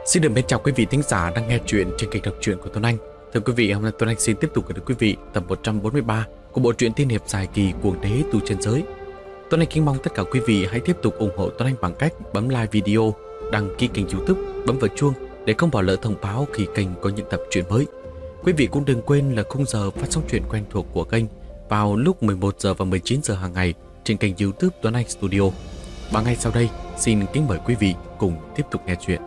Xin được mến chào quý vị thính giả đang nghe chuyện trên kênh đọc truyện của Tuấn Anh. Thưa quý vị, hôm nay Tuấn Anh xin tiếp tục gửi đến quý vị tập 143 của bộ truyện tiên hiệp dài kỳ Cuồng Đế Tu Chân Giới. Tuấn Anh kính mong tất cả quý vị hãy tiếp tục ủng hộ Tuấn Anh bằng cách bấm like video, đăng ký kênh YouTube, bấm vào chuông để không bỏ lỡ thông báo khi kênh có những tập truyện mới. Quý vị cũng đừng quên là khung giờ phát sóng truyện quen thuộc của kênh vào lúc 11 giờ và 19 giờ hàng ngày trên kênh YouTube Tuấn Anh Studio. Và ngay sau đây, xin kính mời quý vị cùng tiếp tục nghe chuyện.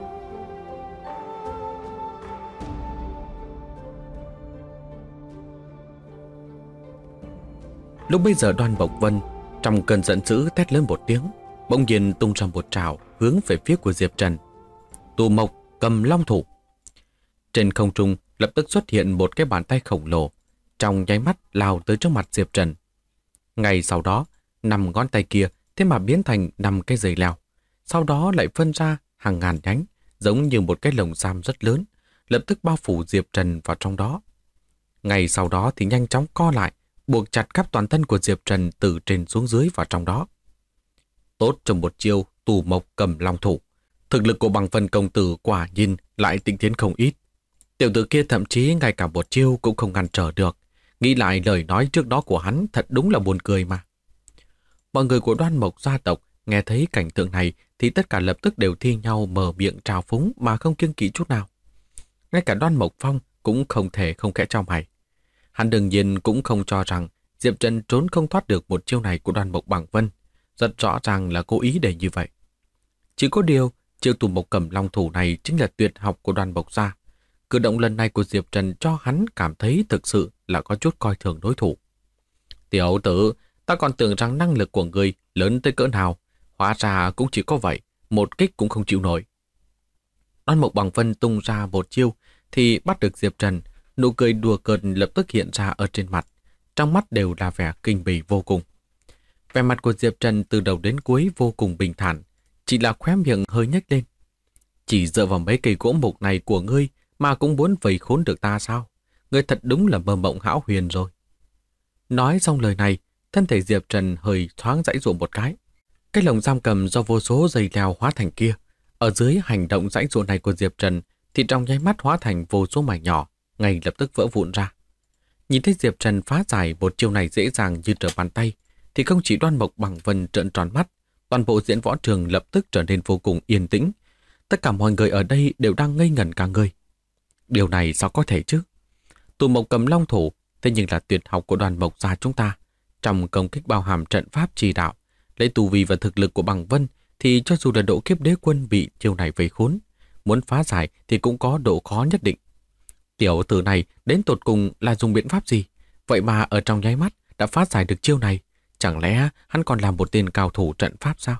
Lúc bây giờ Đoan Mộc Vân trong cơn giận dữ thét lớn một tiếng, bỗng nhiên tung ra một trảo hướng về phía của Diệp Trần. Tù Mộc cầm long thủ. Trên không trung lập tức xuất hiện một cái bàn tay khổng lồ, trong nháy mắt lao tới trước mặt Diệp Trần. Ngay sau đó, 5 ngón tay kia thế mà biến thành 5 cái dây leo, sau đó lại phân ra hàng ngàn nhánh, giống như một cái lồng giam rất lớn, lập tức bao phủ Diệp Trần vào trong đó. Ngay sau đó thì nhanh chóng co lại, buộc chặt khắp toàn thân của Diệp Trần từ trên xuống dưới vào trong đó. Tốt trong một chiêu Tù Mộc cầm long thủ, thực lực của Bằng Vân công tử quả nhiên lại tinh tiến không ít. Tiểu tử kia thậm chí ngay cả một chiêu cũng không ngăn trở được. Nghĩ lại lời nói trước đó của hắn thật đúng là buồn cười mà. Mọi người của Đoan Mộc gia tộc nghe thấy cảnh tượng này thì tất cả lập tức đều thi nhau mở miệng trào phúng mà không kiêng kỵ chút nào. Ngay cả Đoan Mộc Phong cũng không thể không khẽ chau mày. Hắn đương nhiên cũng không cho rằng Diệp Trần trốn không thoát được một chiêu này của Đoan Mộc Bằng Vân, rất rõ ràng là cố ý để như vậy. Chỉ có điều, chiêu Tù Mộc cầm long thủ này chính là tuyệt học của Đoan Mộc gia. Cử động lần này của Diệp Trần cho hắn cảm thấy thực sự là có chút coi thường đối thủ. Tiểu tử, ta còn tưởng rằng năng lực của người lớn tới cỡ nào, hóa ra cũng chỉ có vậy, một kích cũng không chịu nổi. Đoan Mộc Bằng Vân tung ra một chiêu thì bắt được Diệp Trần, nụ cười đùa cợt lập tức hiện ra ở trên mặt, trong mắt đều là vẻ kinh bỉ vô cùng. Vẻ mặt của Diệp Trần từ đầu đến cuối vô cùng bình thản, chỉ là khóe miệng hơi nhếch lên. Chỉ dựa vào mấy cây gỗ mục này của ngươi mà cũng muốn vây khốn được ta sao? Ngươi thật đúng là mơ mộng hão huyền rồi. Nói xong lời này, thân thể Diệp Trần hơi thoáng giãy giụa một cái. Cái lồng giam cầm do vô số dây leo hóa thành kia, ở dưới hành động giãy giụa này của Diệp Trần thì trong nháy mắt hóa thành vô số mảnh nhỏ, ngay lập tức vỡ vụn ra. Nhìn thấy Diệp Trần phá giải một chiêu này dễ dàng như trở bàn tay, thì không chỉ Đoan Mộc Bằng Vân trợn tròn mắt, toàn bộ diễn võ trường lập tức trở nên vô cùng yên tĩnh. Tất cả mọi người ở đây đều đang ngây ngẩn cả người. Điều này sao có thể chứ? Tù Mộc cầm long thủ, thế nhưng là tuyệt học của Đoan Mộc gia chúng ta. Trong công kích bao hàm trận pháp chỉ đạo, lấy tu vi và thực lực của Bằng Vân thì cho dù là độ kiếp đế quân bị chiêu này vây khốn, muốn phá giải thì cũng có độ khó nhất định. Tiểu tử này đến tột cùng là dùng biện pháp gì? Vậy mà ở trong nháy mắt đã phá giải được chiêu này. Chẳng lẽ hắn còn là một tên cao thủ trận pháp sao?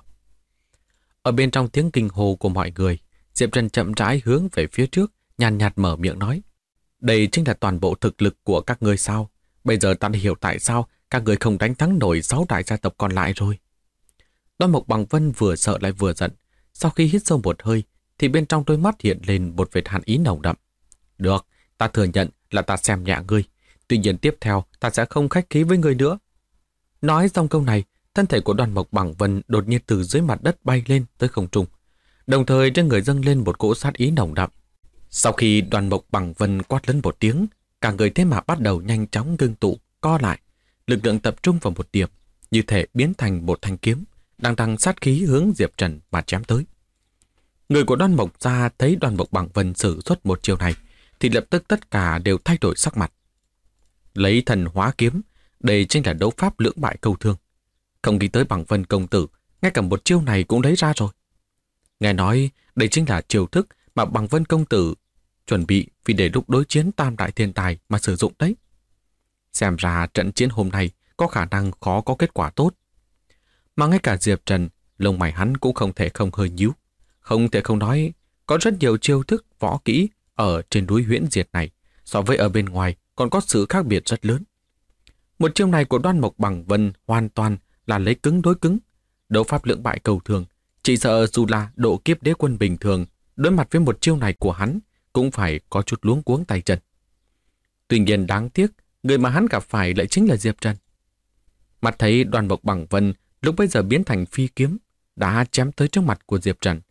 Ở bên trong tiếng kinh hô của mọi người, Diệp Trần chậm rãi hướng về phía trước, nhàn nhạt mở miệng nói. Đây chính là toàn bộ thực lực của các ngươi sao? Bây giờ ta đã hiểu tại sao các ngươi không đánh thắng nổi 6 đại gia tộc còn lại rồi. Đoan Mộc Bằng Vân vừa sợ lại vừa giận. Sau khi hít sâu một hơi, thì bên trong đôi mắt hiện lên một vệt hàn ý nồng đậm. Được, ta thừa nhận là ta xem nhẹ ngươi. Tuy nhiên tiếp theo ta sẽ không khách khí với ngươi nữa. Nói xong câu này, thân thể của Đoan Mộc Bằng Vân đột nhiên từ dưới mặt đất bay lên tới không trung. Đồng thời trên người dâng lên một cỗ sát ý nồng đậm. Sau khi Đoan Mộc Bằng Vân quát lớn một tiếng, cả người thế mà bắt đầu nhanh chóng ngưng tụ, co lại. Lực lượng tập trung vào một điểm, như thể biến thành một thanh kiếm, đang tăng sát khí hướng Diệp Trần mà chém tới. Người của Đoan Mộc gia thấy Đoan Mộc Bằng Vân sử xuất một chiêu này, thì lập tức tất cả đều thay đổi sắc mặt. Lấy thần hóa kiếm, đây chính là đấu pháp lưỡng bại câu thương. Không nghĩ tới Bằng Vân công tử, ngay cả một chiêu này cũng lấy ra rồi. Nghe nói đây chính là chiêu thức mà Bằng Vân công tử chuẩn bị vì để lúc đối chiến tam đại thiên tài mà sử dụng đấy. Xem ra trận chiến hôm nay có khả năng khó có kết quả tốt. Mà ngay cả Diệp Trần, lông mày hắn cũng không thể không hơi nhíu. Không thể không nói, có rất nhiều chiêu thức võ kỹ ở trên núi Huyễn Diệt này, so với ở bên ngoài còn có sự khác biệt rất lớn. Một chiêu này của Đoan Mộc Bằng Vân hoàn toàn là lấy cứng đối cứng, đấu pháp lưỡng bại cầu thường. Chỉ sợ dù là độ kiếp đế quân bình thường, đối mặt với một chiêu này của hắn cũng phải có chút luống cuống tay chân. Tuy nhiên đáng tiếc, người mà hắn gặp phải lại chính là Diệp Trần. Mặt thấy Đoan Mộc Bằng Vân lúc bây giờ biến thành phi kiếm, đã chém tới trước mặt của Diệp Trần.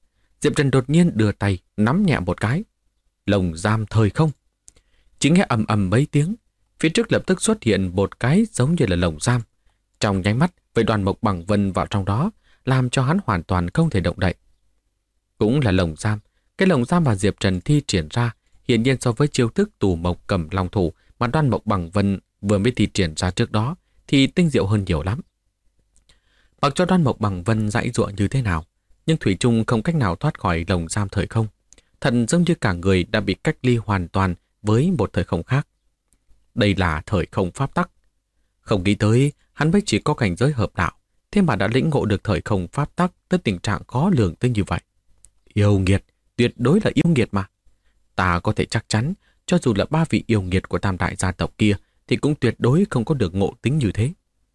Diệp Trần đột nhiên đưa tay nắm nhẹ một cái. Lồng giam thời không. Chỉ nghe ầm ầm mấy tiếng, phía trước lập tức xuất hiện một cái giống như là lồng giam. Trong nháy mắt, với Đoàn Mộc Bằng Vân vào trong đó, làm cho hắn hoàn toàn không thể động đậy. Cũng là lồng giam, cái lồng giam mà Diệp Trần thi triển ra, hiển nhiên so với chiêu thức tù mộc cầm long thủ mà Đoàn Mộc Bằng Vân vừa mới thi triển ra trước đó, thì tinh diệu hơn nhiều lắm. Mặc cho Đoàn Mộc Bằng Vân giãy giụa như thế nào, nhưng thủy chung không cách nào thoát khỏi lồng giam thời không. Thật giống như cả người đã bị cách ly hoàn toàn với một thời không khác. Đây là thời không pháp tắc. Không nghĩ tới, hắn mới chỉ có cảnh giới hợp đạo, thế mà đã lĩnh ngộ được thời không pháp tắc tới tình trạng khó lường tới như vậy. Yêu nghiệt, tuyệt đối là yêu nghiệt mà. Ta có thể chắc chắn, cho dù là 3 vị yêu nghiệt của tam đại gia tộc kia, thì cũng tuyệt đối không có được ngộ tính như thế.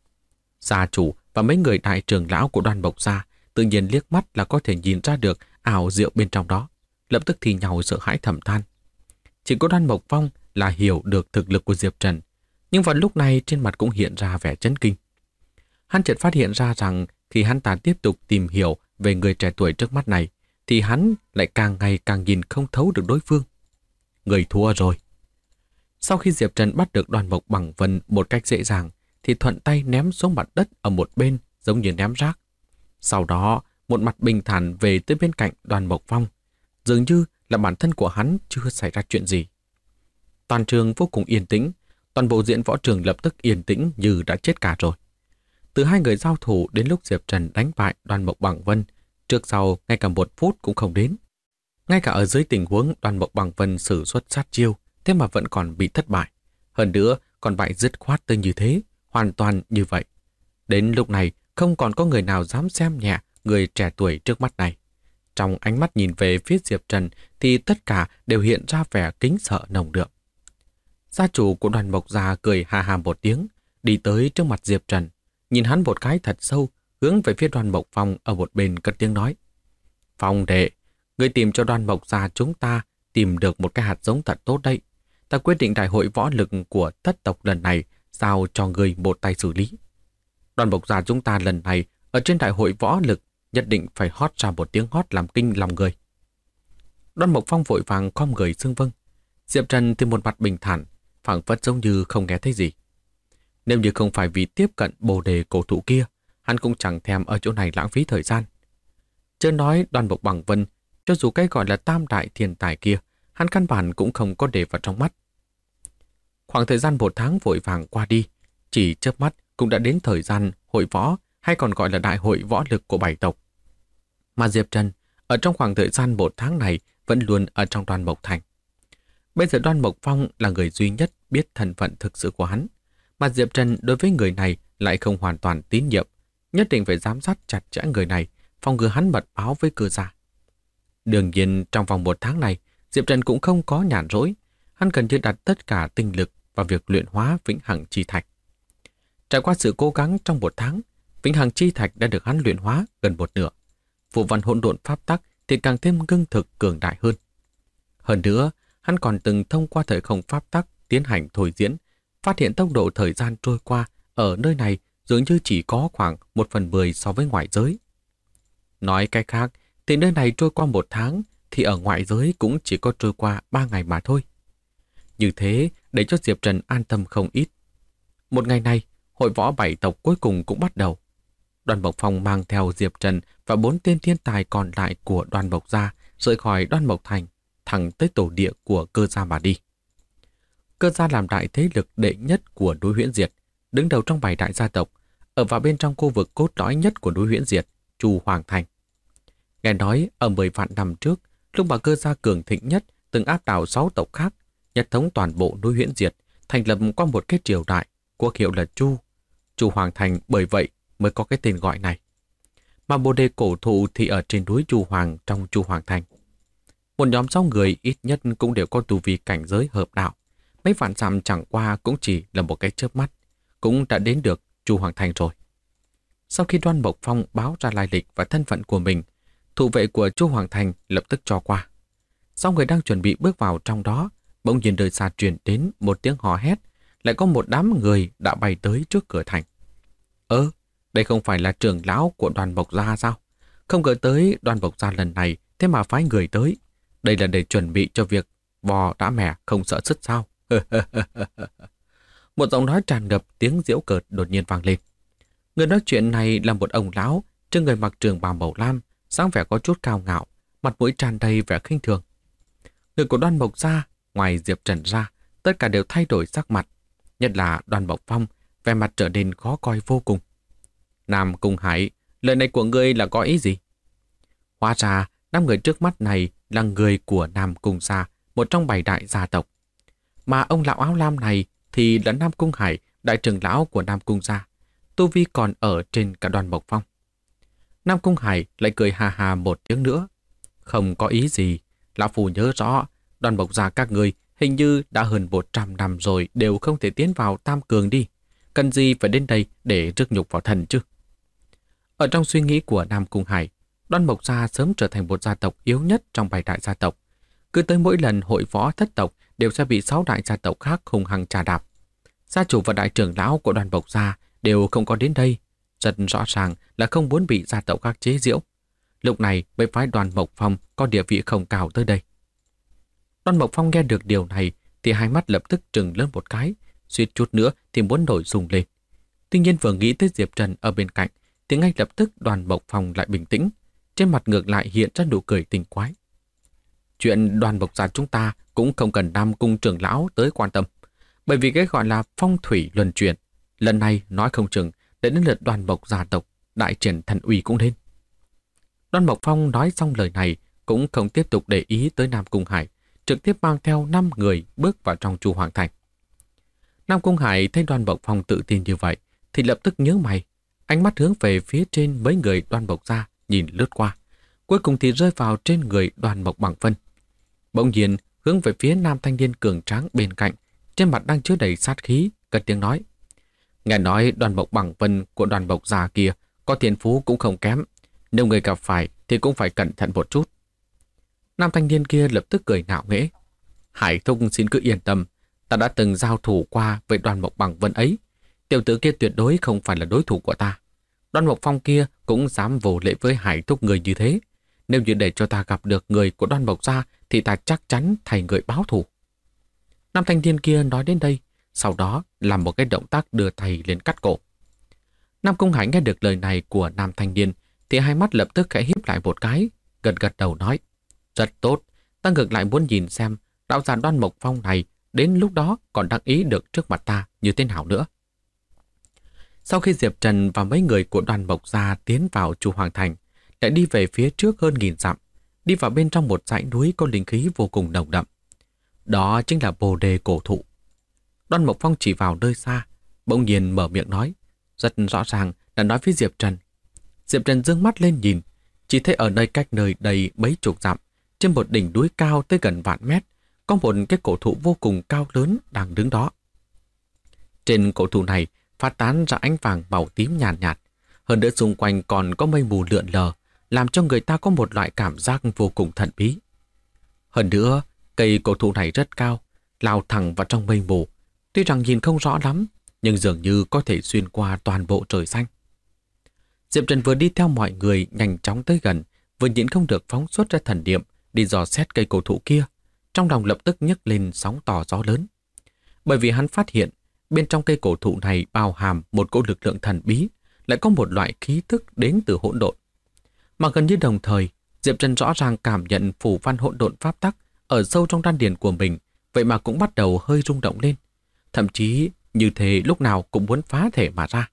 Gia chủ và mấy người đại trưởng lão của Đoan Mộc gia tự nhiên liếc mắt là có thể nhìn ra được ảo diệu bên trong đó, lập tức thì nhau sợ hãi thầm than. Chỉ có Đoan Mộc Phong là hiểu được thực lực của Diệp Trần, nhưng vào lúc này trên mặt cũng hiện ra vẻ chấn kinh. Hắn chợt phát hiện ra rằng khi hắn ta tiếp tục tìm hiểu về người trẻ tuổi trước mắt này, thì hắn lại càng ngày càng nhìn không thấu được đối phương. Người thua rồi. Sau khi Diệp Trần bắt được Đoàn Mộc Bằng Vân một cách dễ dàng, thì thuận tay ném xuống mặt đất ở một bên giống như ném rác. Sau đó, một mặt bình thản về tới bên cạnh Đoàn Mộc Phong, dường như là bản thân của hắn chưa xảy ra chuyện gì. Toàn trường vô cùng yên tĩnh, toàn bộ diễn võ trường lập tức yên tĩnh như đã chết cả rồi. Từ hai người giao thủ đến lúc Diệp Trần đánh bại Đoàn Mộc Bằng Vân, trước sau ngay cả 1 phút cũng không đến. Ngay cả ở dưới tình huống Đoàn Mộc Bằng Vân sử xuất sát chiêu, thế mà vẫn còn bị thất bại. Hơn nữa, còn bại dứt khoát tới như thế, hoàn toàn như vậy. Đến lúc này, không còn có người nào dám xem nhẹ người trẻ tuổi trước mắt này. Trong ánh mắt nhìn về phía Diệp Trần thì tất cả đều hiện ra vẻ kính sợ nồng đượm. Gia chủ của Đoàn Mộc gia cười ha ha một tiếng, đi tới trước mặt Diệp Trần, nhìn hắn một cái thật sâu, hướng về phía Đoàn Mộc Phong ở một bên cất tiếng nói. Phong đệ, người tìm cho Đoàn Mộc gia chúng ta tìm được một cái hạt giống thật tốt đấy. Ta quyết định đại hội võ lực của thất tộc lần này giao cho người một tay xử lý. Đoàn Mộc gia chúng ta lần này ở trên đại hội võ lực nhất định phải hót ra một tiếng hót làm kinh lòng người. Đoàn Mộc Phong vội vàng khom người xưng vâng. Diệp Trần thì một mặt bình thản, phảng phất giống như không nghe thấy gì. Nếu như không phải vì tiếp cận bồ đề cổ thụ kia, hắn cũng chẳng thèm ở chỗ này lãng phí thời gian. Chớ nói Đoàn Mộc Bằng Vân, cho dù cái gọi là tam đại thiên tài kia, hắn căn bản cũng không có để vào trong mắt. Khoảng thời gian 1 tháng vội vàng qua đi, chỉ chớp mắt cũng đã đến thời gian hội võ hay còn gọi là đại hội võ lực của 7 tộc. Mà Diệp Trần ở trong khoảng thời gian 1 tháng này vẫn luôn ở trong Đoan Mộc Thành. Bây giờ Đoan Mộc Phong là người duy nhất biết thân phận thực sự của hắn, mà Diệp Trần đối với người này lại không hoàn toàn tín nhiệm, nhất định phải giám sát chặt chẽ người này, phòng ngừa hắn mật báo với Cơ gia. Đương nhiên trong vòng 1 tháng này, Diệp Trần cũng không có nhàn rỗi, hắn cần như đặt tất cả tinh lực vào việc luyện hóa Vĩnh Hằng Chi Thạch. Trải qua sự cố gắng trong 1 tháng, Vĩnh Hằng Chi Thạch đã được hắn luyện hóa gần 1/2. Vụ văn hỗn độn pháp tắc thì càng thêm ngưng thực cường đại hơn. Hơn nữa, hắn còn từng thông qua thời không pháp tắc tiến hành thôi diễn, phát hiện tốc độ thời gian trôi qua ở nơi này dường như chỉ có khoảng 1/10 so với ngoại giới. Nói cách khác, thì nơi này trôi qua 1 tháng, thì ở ngoại giới cũng chỉ có trôi qua 3 ngày mà thôi. Như thế, để cho Diệp Trần an tâm không ít. Một ngày này, hội võ 7 tộc cuối cùng cũng bắt đầu. Đoàn Mộc Phong mang theo Diệp Trần và 4 tên thiên tài còn lại của Đoàn Mộc gia rời khỏi Đoan Mộc Thành, thẳng tới tổ địa của Cơ gia mà đi. Cơ gia làm đại thế lực đệ nhất của núi Huyễn Diệt, đứng đầu trong 7 đại gia tộc, ở vào bên trong khu vực cốt lõi nhất của núi Huyễn Diệt, Chu Hoàng Thành. Nghe nói ở 10 vạn năm trước, lúc mà Cơ gia cường thịnh nhất từng áp đảo 6 tộc khác, nhất thống toàn bộ núi Huyễn Diệt, thành lập qua một cái triều đại, quốc hiệu là Chu. Chu Hoàng Thành bởi vậy mới có cái tên gọi này. Mà bồ đề cổ thụ thì ở trên núi Chu Hoàng trong Chu Hoàng Thành. Một nhóm 6 người ít nhất cũng đều có tu vi cảnh giới hợp đạo. Mấy vạn dặm chẳng qua cũng chỉ là một cái chớp mắt, cũng đã đến được Chu Hoàng Thành rồi. Sau khi Đoan Mộc Phong báo ra lai lịch và thân phận của mình, thủ vệ của Chu Hoàng Thành lập tức cho qua. Sau người đang chuẩn bị bước vào trong đó, bỗng nhiên đời xa truyền đến một tiếng hò hét, lại có một đám người đã bay tới trước cửa thành. Đây không phải là trưởng lão của Đoàn Mộc gia sao? Không ngờ tới Đoàn Mộc gia lần này thế mà phái người tới. Đây là để chuẩn bị cho việc vò đã mẻ không sợ sứt sao. Một giọng nói tràn ngập tiếng giễu cợt đột nhiên vang lên. Người nói chuyện này là một ông lão, trên người mặc trường bào màu lam, dáng vẻ có chút cao ngạo, mặt mũi tràn đầy vẻ khinh thường. Người của Đoan Mộc gia, ngoài Diệp Trần ra, tất cả đều thay đổi sắc mặt, nhất là Đoan Mộc Phong, vẻ mặt trở nên khó coi vô cùng. Nam Cung Hải, lời này của ngươi là có ý gì? Hóa ra, 5 người trước mắt này là người của Nam Cung gia, một trong 7 đại gia tộc. Mà ông lão áo lam này thì là Nam Cung Hải, đại trưởng lão của Nam Cung gia. Tu vi còn ở trên cả Đoan Mộc Phong. Nam Cung Hải lại cười hà hà một tiếng nữa. Không có ý gì, lão phu nhớ rõ, Đoan Mộc gia các người hình như đã hơn 100 năm rồi đều không thể tiến vào Tam Cường đi. Cần gì phải đến đây để rước nhục vào thần chứ? Ở trong suy nghĩ của Nam Cung Hải, Đoan Mộc gia sớm trở thành một gia tộc yếu nhất trong 7 đại gia tộc. Cứ tới mỗi lần hội võ thất tộc đều sẽ bị 6 đại gia tộc khác hung hăng trà đạp. Gia chủ và đại trưởng lão của Đoan Mộc gia đều không có đến đây, rất rõ ràng là không muốn bị gia tộc khác chế giễu. Lúc này mới phái Đoan Mộc Phong có địa vị không cao tới đây. Đoan Mộc Phong nghe được điều này thì hai mắt lập tức trừng lớn một cái, suýt chút nữa thì muốn nổi sùng lên. Tuy nhiên vừa nghĩ tới Diệp Trần ở bên cạnh thì ngay lập tức Đoan Mộc Phong lại bình tĩnh, trên mặt ngược lại hiện ra nụ cười tinh quái. Chuyện Đoan Mộc gia chúng ta cũng không cần Nam Cung trưởng lão tới quan tâm, bởi vì cái gọi là phong thủy luân chuyển, lần này nói không chừng để đến lượt Đoan Mộc gia tộc đại triển thần uy cũng nên. Đoan Mộc Phong nói xong lời này cũng không tiếp tục để ý tới Nam Cung Hải, trực tiếp mang theo 5 người bước vào trong Chu Hoàng Thành. Nam Cung Hải thấy Đoan Mộc Phong tự tin như vậy thì lập tức nhớ mày, ánh mắt hướng về phía trên mấy người Đoan Mộc gia nhìn lướt qua, cuối cùng thì rơi vào trên người Đoan Mộc Bằng Vân. Bỗng nhiên hướng về phía nam thanh niên cường tráng bên cạnh, trên mặt đang chứa đầy sát khí, cất tiếng nói: nghe nói Đoan Mộc Bằng Vân của Đoan Mộc gia kia có thiên phú cũng không kém, nếu người gặp phải thì cũng phải cẩn thận một chút. Nam thanh niên kia lập tức cười ngạo nghễ: Hải thúc xin cứ yên tâm, ta đã từng giao thủ qua với Đoan Mộc Bằng Vân ấy, tiểu tử kia tuyệt đối không phải là đối thủ của ta. Đoan Mộc Phong kia cũng dám vô lễ với Hải thúc người như thế, nếu như để cho ta gặp được người của Đoan Mộc gia thì ta chắc chắn thay người báo thù. Nam thanh niên kia nói đến đây, sau đó làm một cái động tác đưa tay lên cắt cổ. Nam Cung Hải nghe được lời này của nam thanh niên thì hai mắt lập tức khẽ híp lại một cái, gật gật đầu nói: rất tốt, ta ngược lại muốn nhìn xem đạo giả Đoan Mộc Phong này đến lúc đó còn đắc ý được trước mặt ta như thế nào nữa. Sau khi Diệp Trần và mấy người của Đoan Mộc gia tiến vào Chu Hoàng Thành, lại đi về phía trước hơn 1000 dặm, đi vào bên trong một dãy núi có linh khí vô cùng nồng đậm. Đó chính là Bồ Đề cổ thụ. Đoan Mộc Phong chỉ vào nơi xa, bỗng nhiên mở miệng nói, rất rõ ràng là nói với Diệp Trần. Diệp Trần giương mắt lên nhìn, chỉ thấy ở nơi cách nơi đây mấy chục dặm, trên một đỉnh núi cao tới gần vạn mét, có một cái cổ thụ vô cùng cao lớn đang đứng đó. Trên cổ thụ này phát tán ra ánh vàng màu tím nhàn nhạt, hơn nữa xung quanh còn có mây mù lượn lờ, làm cho người ta có một loại cảm giác vô cùng thần bí. Hơn nữa, cây cổ thụ này rất cao, lao thẳng vào trong mây mù, tuy rằng nhìn không rõ lắm, nhưng dường như có thể xuyên qua toàn bộ trời xanh. Diệp Trần vừa đi theo mọi người nhanh chóng tới gần, vừa nhịn không được phóng xuất ra thần niệm đi dò xét cây cổ thụ kia, trong lòng lập tức nhấc lên sóng to gió lớn. Bởi vì hắn phát hiện bên trong cây cổ thụ này bao hàm một cỗ lực lượng thần bí, lại có một loại khí thức đến từ hỗn độn. Mà gần như đồng thời, Diệp Trần rõ ràng cảm nhận phủ văn hỗn độn pháp tắc ở sâu trong đan điền của mình, vậy mà cũng bắt đầu hơi rung động lên, thậm chí như thế lúc nào cũng muốn phá thể mà ra.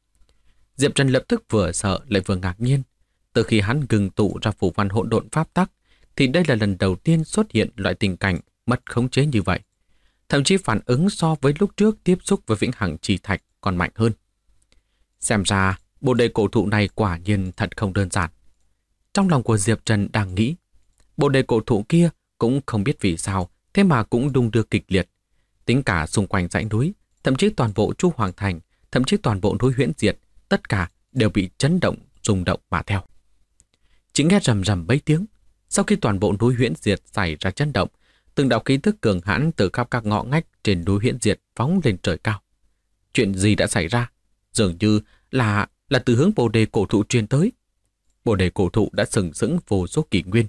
Diệp Trần lập tức vừa sợ lại vừa ngạc nhiên. Từ khi hắn ngừng tụ ra phủ văn hỗn độn pháp tắc, thì đây là lần đầu tiên xuất hiện loại tình cảnh mất khống chế như vậy. Thậm chí phản ứng so với lúc trước tiếp xúc với vĩnh hằng chi thạch còn mạnh hơn. Xem ra, Bồ Đề cổ thụ này quả nhiên thật không đơn giản. Trong lòng của Diệp Trần đang nghĩ, Bồ Đề cổ thụ kia cũng không biết vì sao, thế mà cũng đung đưa kịch liệt. Tính cả xung quanh dãy núi, thậm chí toàn bộ Chu Hoàng Thành, thậm chí toàn bộ núi Huyễn Diệt, tất cả đều bị chấn động, rung động mà theo. Chỉ nghe rầm rầm mấy tiếng, sau khi toàn bộ núi Huyễn Diệt xảy ra chấn động, từng đạo khí tức cường hãn từ khắp các ngõ ngách trên núi Huyễn Diệt phóng lên trời cao. Chuyện gì đã xảy ra? Dường như là từ hướng Bồ Đề cổ thụ truyền tới. Bồ Đề cổ thụ đã sừng sững vô số kỷ nguyên,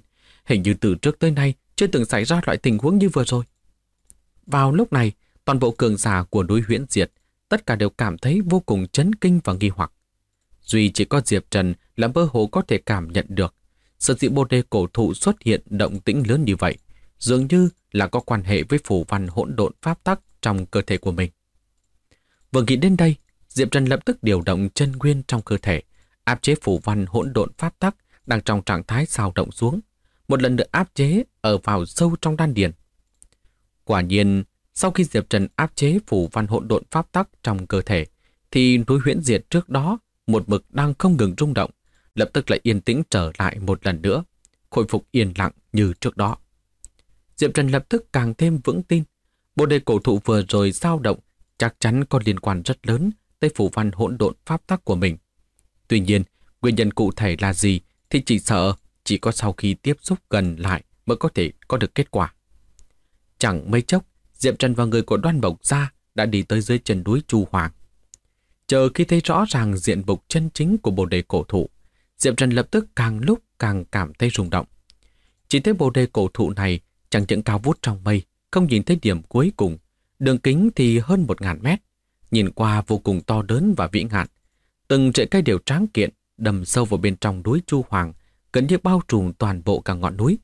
Hình như từ trước tới nay chưa từng xảy ra loại tình huống như vừa rồi. Vào lúc này, toàn bộ cường giả của núi Huyễn Diệt tất cả đều cảm thấy vô cùng chấn kinh và nghi hoặc. Duy chỉ có Diệp Trần là mơ hồ có thể cảm nhận được sở dĩ Bồ Đề cổ thụ xuất hiện động tĩnh lớn như vậy, dường như là có quan hệ với phù văn hỗn độn pháp tắc trong cơ thể của mình. Vừa nghĩ đến đây, Diệp Trần lập tức điều động chân nguyên trong cơ thể, áp chế phù văn hỗn độn pháp tắc đang trong trạng thái dao động xuống, một lần nữa áp chế ở vào sâu trong đan điền. Quả nhiên, sau khi Diệp Trần áp chế phù văn hỗn độn pháp tắc trong cơ thể, thì núi Huyễn Diệt trước đó một mực đang không ngừng rung động, lập tức lại yên tĩnh trở lại một lần nữa, khôi phục yên lặng như trước đó. Diệp Trần lập tức càng thêm vững tin, Bồ Đề cổ thụ vừa rồi dao động chắc chắn có liên quan rất lớn tới phù văn hỗn độn pháp tắc của mình. Tuy nhiên, nguyên nhân cụ thể là gì thì chỉ sợ chỉ có sau khi tiếp xúc gần lại mới có thể có được kết quả. Chẳng mấy chốc, Diệp Trần và người của Đoan Mộc Gia đã đi tới dưới chân núi Chu Hoàng. Chờ khi thấy rõ ràng diện mục chân chính của Bồ Đề cổ thụ, Diệp Trần lập tức càng lúc càng cảm thấy rung động. Chỉ thấy Bồ Đề cổ thụ này chẳng những cao vút trong mây, không nhìn thấy điểm cuối cùng, đường kính thì hơn 1000 mét, nhìn qua vô cùng to lớn và vĩ ngạn. Từng rễ cây đều tráng kiện, đâm sâu vào bên trong núi Chu Hoàng, gần như bao trùm toàn bộ cả ngọn núi.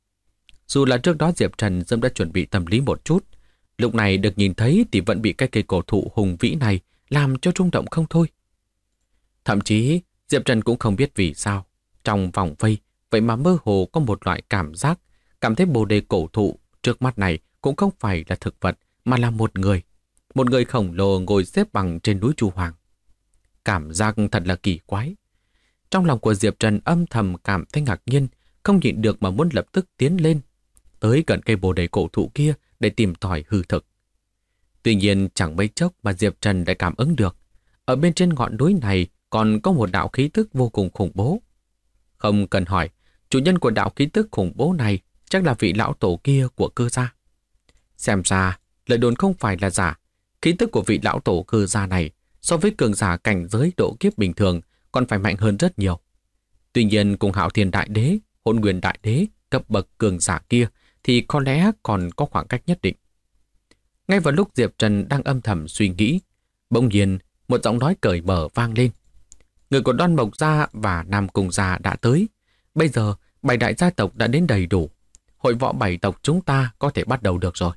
Dù là trước đó Diệp Trần sớm đã chuẩn bị tâm lý một chút, lúc này được nhìn thấy thì vẫn bị cái cây cổ thụ hùng vĩ này làm cho rung động không thôi. Thậm chí, Diệp Trần cũng không biết vì sao, trong vòng vây, vậy mà mơ hồ có một loại cảm giác, cảm thấy Bồ Đề cổ thụ trước mắt này cũng không phải là thực vật, mà là một người khổng lồ ngồi xếp bằng trên núi Chu Hoàng. Cảm giác thật là kỳ quái. Trong lòng của Diệp Trần âm thầm cảm thấy ngạc nhiên, không nhịn được mà muốn lập tức tiến lên, tới gần cây Bồ Đề cổ thụ kia để tìm tòi hư thực. Tuy nhiên chẳng mấy chốc mà Diệp Trần lại cảm ứng được, ở bên trên ngọn núi này còn có một đạo khí tức vô cùng khủng bố. Không cần hỏi, chủ nhân của đạo khí tức khủng bố này chắc là vị lão tổ kia của Cơ gia. Xem ra, lời đồn không phải là giả, khí tức của vị lão tổ Cơ gia này so với cường giả cảnh giới độ kiếp bình thường còn phải mạnh hơn rất nhiều. Tuy nhiên cùng Hạo Thiên Đại Đế, Hỗn Nguyên Đại Đế, cấp bậc cường giả kia thì có lẽ còn có khoảng cách nhất định. Ngay vào lúc Diệp Trần đang âm thầm suy nghĩ, bỗng nhiên một giọng nói cởi mở vang lên. Người của Đoan Mộc Gia và Nam Cung Gia đã tới. Bây giờ 7 đại gia tộc đã đến đầy đủ. Hội võ 7 tộc chúng ta có thể bắt đầu được rồi.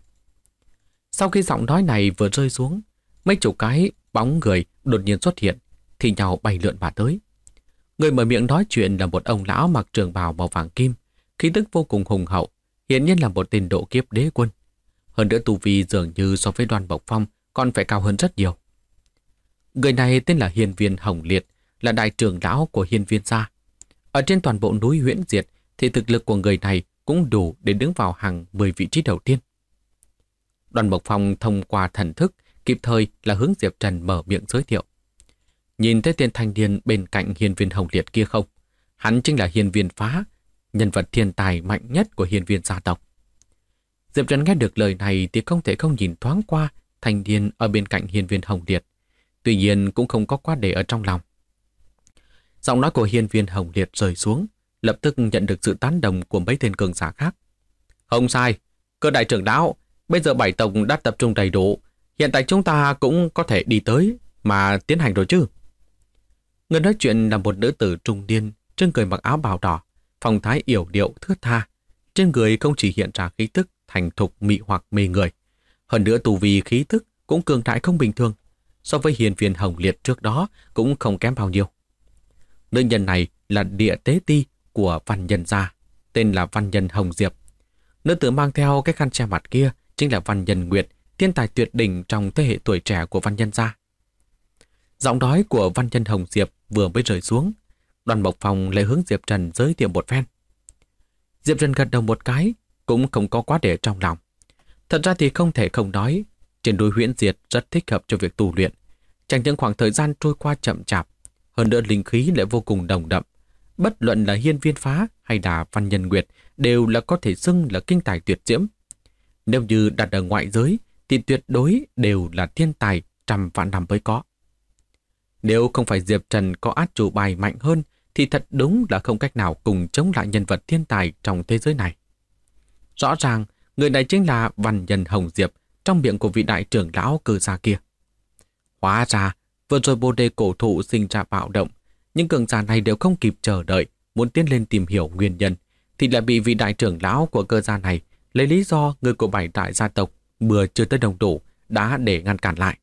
Sau khi giọng nói này vừa rơi xuống, mấy chục cái bóng người đột nhiên xuất hiện, thì nhau bay lượn mà tới. Người mở miệng nói chuyện là một ông lão mặc trường bào màu vàng kim, khí tức vô cùng hùng hậu, hiển nhiên là một tên độ kiếp đế quân. Hơn nữa tu vi dường như so với Đoan Mộc Phong còn phải cao hơn rất nhiều. Người này tên là Hiên Viên Hồng Liệt, là đại trưởng lão của Hiên Viên gia. Ở trên toàn bộ núi Huyễn Diệt thì thực lực của người này cũng đủ để đứng vào hàng 10 vị trí đầu tiên. Đoan Mộc Phong thông qua thần thức kịp thời là hướng Diệp Trần mở miệng giới thiệu. Nhìn thấy tên thanh niên bên cạnh Hiên Viên Hồng Liệt kia không? Hắn chính là Hiên Viên Phá, nhân vật thiên tài mạnh nhất của Hiên Viên gia tộc. Diệp Trần nghe được lời này thì không thể không nhìn thoáng qua thanh niên ở bên cạnh Hiên Viên Hồng Liệt. Tuy nhiên cũng không có quá để ở trong lòng. Giọng nói của Hiên Viên Hồng Liệt rơi xuống, lập tức nhận được sự tán đồng của mấy tên cường giả khác. Không sai, Cơ đại trưởng lão, bây giờ 7 tộc đã tập trung đầy đủ, hiện tại chúng ta cũng có thể đi tới mà tiến hành rồi chứ. Người nói chuyện là một nữ tử trung niên, trên người mặc áo bào đỏ, phong thái yểu điệu thướt tha, trên người không chỉ hiện ra khí tức thành thục mị hoặc mê người, hơn nữa tu vi khí tức cũng cường đại không bình thường, so với Hiên Viên Hồng Liệt trước đó cũng không kém bao nhiêu. Nữ nhân này là địa tế ti của Văn Nhân gia, tên là Văn Nhân Hồng Diệp. Nữ tử mang theo cái khăn che mặt kia chính là Văn Nhân Nguyệt, thiên tài tuyệt đỉnh trong thế hệ tuổi trẻ của Văn Nhân gia. Giọng nói của Văn Nhân Hồng Diệp vừa mới rơi xuống, Đoan Mộc Phong lại hướng Diệp Trần giới thiệu một phen. Diệp Trần gật đầu một cái, cũng không có quá để trong lòng. Thật ra thì không thể không nói, trên núi Huyễn Diệt rất thích hợp cho việc tu luyện. Chẳng những khoảng thời gian trôi qua chậm chạp, hơn nữa linh khí lại vô cùng nồng đậm. Bất luận là Hiên Viên Phá hay là Văn Nhân Nguyệt đều là có thể xưng là kinh tài tuyệt diễm. Nếu như đặt ở ngoại giới thì tuyệt đối đều là thiên tài trăm vạn năm mới có. Nếu không phải Diệp Trần có át chủ bài mạnh hơn thì thật đúng là không cách nào cùng chống lại nhân vật thiên tài trong thế giới này. Rõ ràng, người này chính là văn nhân Hồng Diệp trong miệng của vị đại trưởng lão Cơ gia kia. Hóa ra, vừa rồi Bồ Đề cổ thụ sinh ra bạo động, những cường giả này đều không kịp chờ đợi, muốn tiến lên tìm hiểu nguyên nhân, thì lại bị vị đại trưởng lão của Cơ gia này lấy lý do người của 7 đại gia tộc vừa chưa tới đông đủ đã để ngăn cản lại.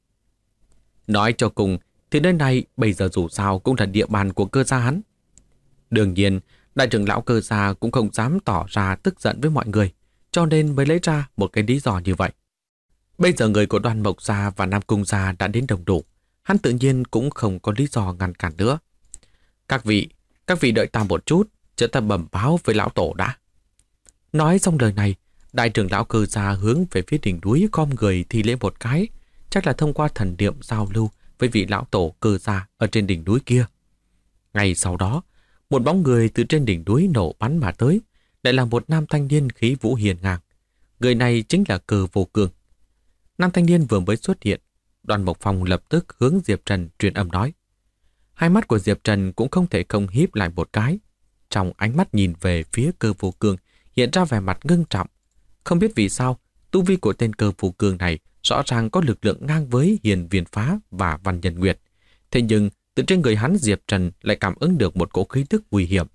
Nói cho cùng, thì nơi này bây giờ dù sao cũng là địa bàn của Cơ gia hắn. Đương nhiên, đại trưởng lão Cơ gia cũng không dám tỏ ra tức giận với mọi người, cho nên mới lấy ra một cái lý do như vậy. Bây giờ người của Đoan Mộc gia và Nam Cung gia đã đến đông đủ, hắn tự nhiên cũng không có lý do ngăn cản nữa. Các vị đợi ta một chút, chờ ta bẩm báo với lão tổ đã. Nói xong lời này, đại trưởng lão Cơ gia hướng về phía đỉnh núi khom người thì lễ một cái, chắc là thông qua thần niệm giao lưu với vị lão tổ Cơ gia ở trên đỉnh núi kia. Ngay sau đó, một bóng người từ trên đỉnh núi nổ bắn mà tới, lại là một nam thanh niên khí vũ hiền ngang. Người này chính là Cơ Vô Cương. Nam thanh niên vừa mới xuất hiện, Đoàn Mộc Phong lập tức hướng Diệp Trần truyền âm nói. Hai mắt của Diệp Trần cũng không thể không híp lại một cái. Trong ánh mắt nhìn về phía Cơ Vô Cương hiện ra vẻ mặt ngưng trọng. Không biết vì sao, tu vi của tên Cơ Vô Cương này rõ ràng có lực lượng ngang với Hiền Viền Phá và Văn Nhân Nguyệt. Thế nhưng, từ trên người hắn Diệp Trần lại cảm ứng được một cỗ khí tức nguy hiểm.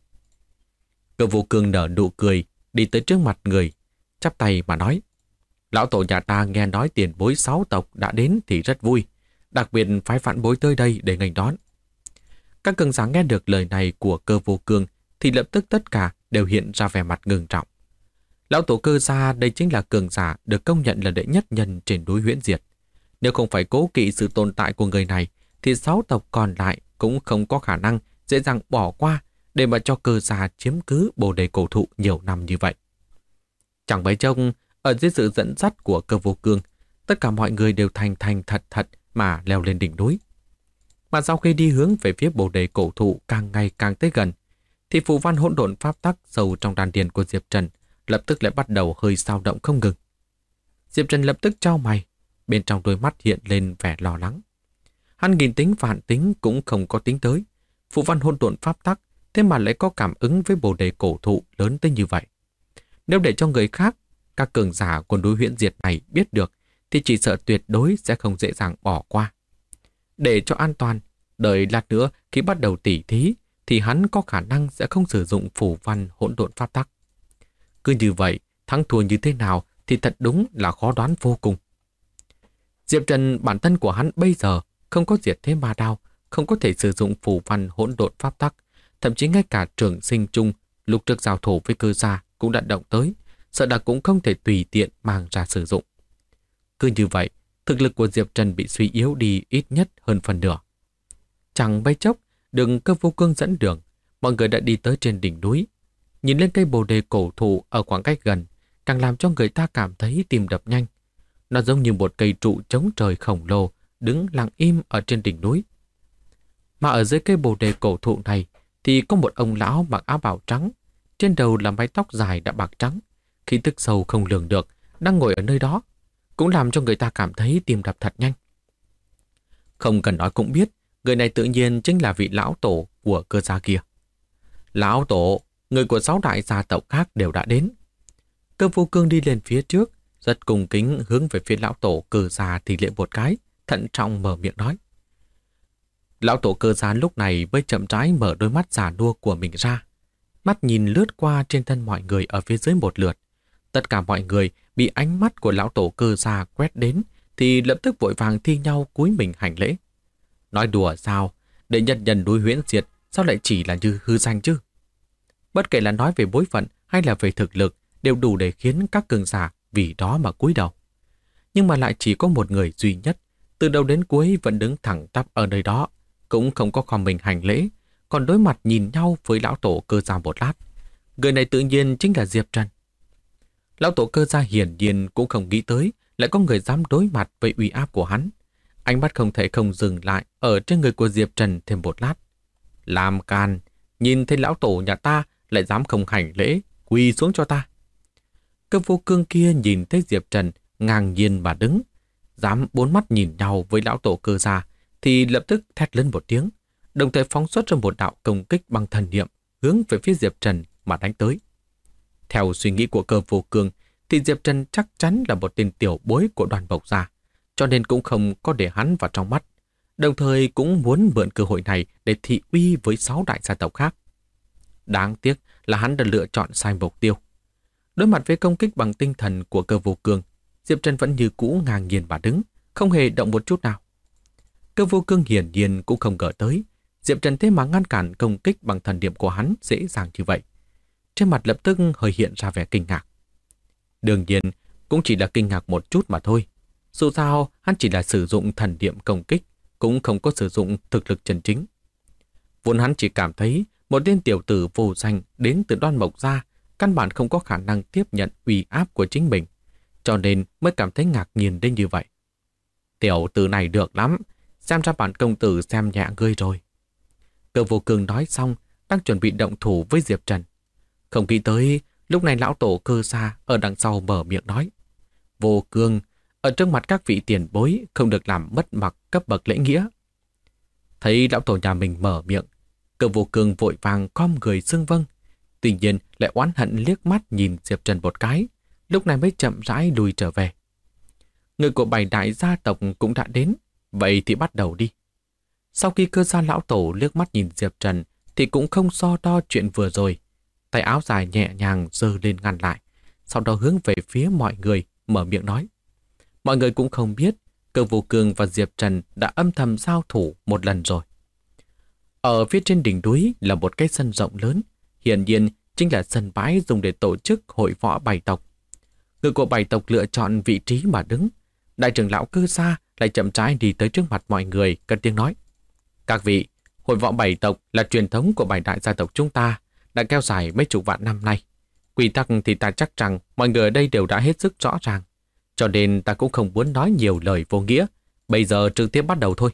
Cơ Vô Cương nở nụ cười, đi tới trước mặt người, chắp tay mà nói. Lão tổ nhà ta nghe nói tiền bối 6 tộc đã đến thì rất vui, đặc biệt phái vạn bối tới đây để nghênh đón. Các cường giả nghe được lời này của Cơ Vô Cương thì lập tức tất cả đều hiện ra vẻ mặt ngưng trọng. Lão tổ Cơ gia đây chính là cường giả được công nhận là đệ nhất nhân trên núi Huyễn Diệt. Nếu không phải cố kỵ sự tồn tại của người này thì 6 tộc còn lại cũng không có khả năng dễ dàng bỏ qua để mà cho Cơ gia chiếm cứ Bồ Đề cổ thụ nhiều năm như vậy. Chẳng mấy chốc, ở dưới sự dẫn dắt của Cơ Vô Cương, tất cả mọi người đều thành thật mà leo lên đỉnh núi. Mà sau khi đi hướng về phía Bồ Đề cổ thụ càng ngày càng tới gần, thì phù văn hỗn độn pháp tắc sâu trong đan điền của Diệp Trần lập tức lại bắt đầu hơi dao động không ngừng. Diệp Trần lập tức chau mày, bên trong đôi mắt hiện lên vẻ lo lắng. Hắn nghìn tính vạn tính cũng không có tính tới, phù văn hỗn độn pháp tắc thế mà lại có cảm ứng với Bồ Đề cổ thụ lớn tới như vậy. Nếu để cho người khác, các cường giả của núi Huyễn Diệt này biết được, thì chỉ sợ tuyệt đối sẽ không dễ dàng bỏ qua. Để cho an toàn, đợi lát nữa khi bắt đầu tỉ thí, thì hắn có khả năng sẽ không sử dụng phù văn hỗn độn pháp tắc. Cứ như vậy, thắng thua như thế nào thì thật đúng là khó đoán vô cùng. Diệp Trần bản thân của hắn bây giờ không có diệt thế ma đao, không có thể sử dụng phù văn hỗn độn pháp tắc, thậm chí ngay cả Trường Sinh Trung lúc trước giao thủ với Cơ gia cũng đã động tới, sợ là cũng không thể tùy tiện mang ra sử dụng. Cứ như vậy, thực lực của Diệp Trần bị suy yếu đi ít nhất hơn phần nửa. Chẳng mấy chốc, đường Cơ Vô Cương dẫn đường, mọi người đã đi tới trên đỉnh núi. Nhìn lên cây Bồ Đề cổ thụ ở khoảng cách gần, càng làm cho người ta cảm thấy tim đập nhanh. Nó giống như một cây trụ chống trời khổng lồ đứng lặng im ở trên đỉnh núi. Mà ở dưới cây Bồ Đề cổ thụ này thì có một ông lão mặc áo bào trắng, trên đầu là mái tóc dài đã bạc trắng, khí tức sâu không lường được, đang ngồi ở nơi đó, cũng làm cho người ta cảm thấy tim đập thật nhanh. Không cần nói cũng biết, người này tự nhiên chính là vị lão tổ của Cơ gia kia. Lão tổ, người của 6 đại gia tộc khác đều đã đến. Cơ Vô Cương đi lên phía trước, rất cung kính hướng về phía lão tổ Cơ gia thì lễ một cái, thận trọng mở miệng nói. Lão tổ Cơ gia lúc này mới chậm rãi mở đôi mắt già nua của mình ra. Mắt nhìn lướt qua trên thân mọi người ở phía dưới một lượt. Tất cả mọi người bị ánh mắt của lão tổ Cơ gia quét đến thì lập tức vội vàng thi nhau cúi mình hành lễ. Nói đùa sao, để nhân nhân núi Huyễn Diệt sao lại chỉ là như hư danh chứ? Bất kể là nói về bối phận hay là về thực lực đều đủ để khiến các cường giả vì đó mà cúi đầu. Nhưng mà lại chỉ có một người duy nhất, từ đầu đến cuối vẫn đứng thẳng tắp ở nơi đó, cũng không có khom mình hành lễ, còn đối mặt nhìn nhau với lão tổ Cơ gia một lát. Người này tự nhiên chính là Diệp Trần. Lão tổ Cơ gia hiển nhiên cũng không nghĩ tới lại có người dám đối mặt với uy áp của hắn. Ánh mắt không thể không dừng lại ở trên người của Diệp Trần thêm một lát. Làm can, nhìn thấy lão tổ nhà ta lại dám không hành lễ, quỳ xuống cho ta. Cơ Vô Cương kia nhìn thấy Diệp Trần ngang nhiên mà đứng, dám bốn mắt nhìn nhau với lão tổ Cơ gia thì lập tức thét lên một tiếng, đồng thời phóng xuất ra một đạo công kích bằng thần niệm hướng về phía Diệp Trần mà đánh tới. Theo suy nghĩ của Cơ Vô Cương thì Diệp Trần chắc chắn là một tên tiểu bối của Đoàn Mộc gia, cho nên cũng không có để hắn vào trong mắt, đồng thời cũng muốn mượn cơ hội này để thị uy với 6 đại gia tộc khác. Đáng tiếc là hắn đã lựa chọn sai mục tiêu. Đối mặt với công kích bằng tinh thần của Cơ Vô Cương, Diệp Trần vẫn như cũ ngang nhiên mà đứng, không hề động một chút nào. Cơ Vô Cương hiển nhiên cũng không ngờ tới Diệp Trần thế mà ngăn cản công kích bằng thần niệm của hắn dễ dàng như vậy. Trên mặt lập tức hơi hiện ra vẻ kinh ngạc. Đương nhiên, cũng chỉ là kinh ngạc một chút mà thôi. Dù sao, hắn chỉ là sử dụng thần niệm công kích, cũng không có sử dụng thực lực chân chính. Vốn hắn chỉ cảm thấy một tên tiểu tử vô danh đến từ Đoan Mộc gia căn bản không có khả năng tiếp nhận uy áp của chính mình, cho nên mới cảm thấy ngạc nhiên đến như vậy. Tiểu tử này được lắm, xem ra bản công tử xem nhẹ ngươi rồi. Cơ Vô Cương nói xong, đang chuẩn bị động thủ với Diệp Trần. Không nghĩ tới, lúc này lão tổ Cơ gia ở đằng sau mở miệng nói: Vô Cương, ở trước mặt các vị tiền bối không được làm mất mặt cấp bậc lễ nghĩa. Thấy lão tổ nhà mình mở miệng, Cơ Vô Cương vội vàng khom người xưng vâng. Tuy nhiên lại oán hận liếc mắt nhìn Diệp Trần một cái, lúc này mới chậm rãi lùi trở về. Người của 7 đại gia tộc cũng đã đến, vậy thì bắt đầu đi. Sau khi Cơ gia lão tổ liếc mắt nhìn Diệp Trần thì cũng không so đo chuyện vừa rồi. Tay áo dài nhẹ nhàng giơ lên ngăn lại, sau đó hướng về phía mọi người mở miệng nói. Mọi người cũng không biết Cơ Vô Cương và Diệp Trần đã âm thầm giao thủ một lần rồi. Ở phía trên đỉnh núi là một cái sân rộng lớn, hiển nhiên chính là sân bãi dùng để tổ chức hội võ 7 tộc. Người của 7 tộc lựa chọn vị trí mà đứng. Đại trưởng lão Cơ gia lại chậm rãi đi tới trước mặt mọi người, cất tiếng nói: Các vị, hội võ 7 tộc là truyền thống của 7 đại gia tộc chúng ta, đã kéo dài mấy chục vạn năm nay. Quy tắc thì ta chắc rằng mọi người ở đây đều đã hết sức rõ ràng, cho nên ta cũng không muốn nói nhiều lời vô nghĩa. Bây giờ trực tiếp bắt đầu thôi.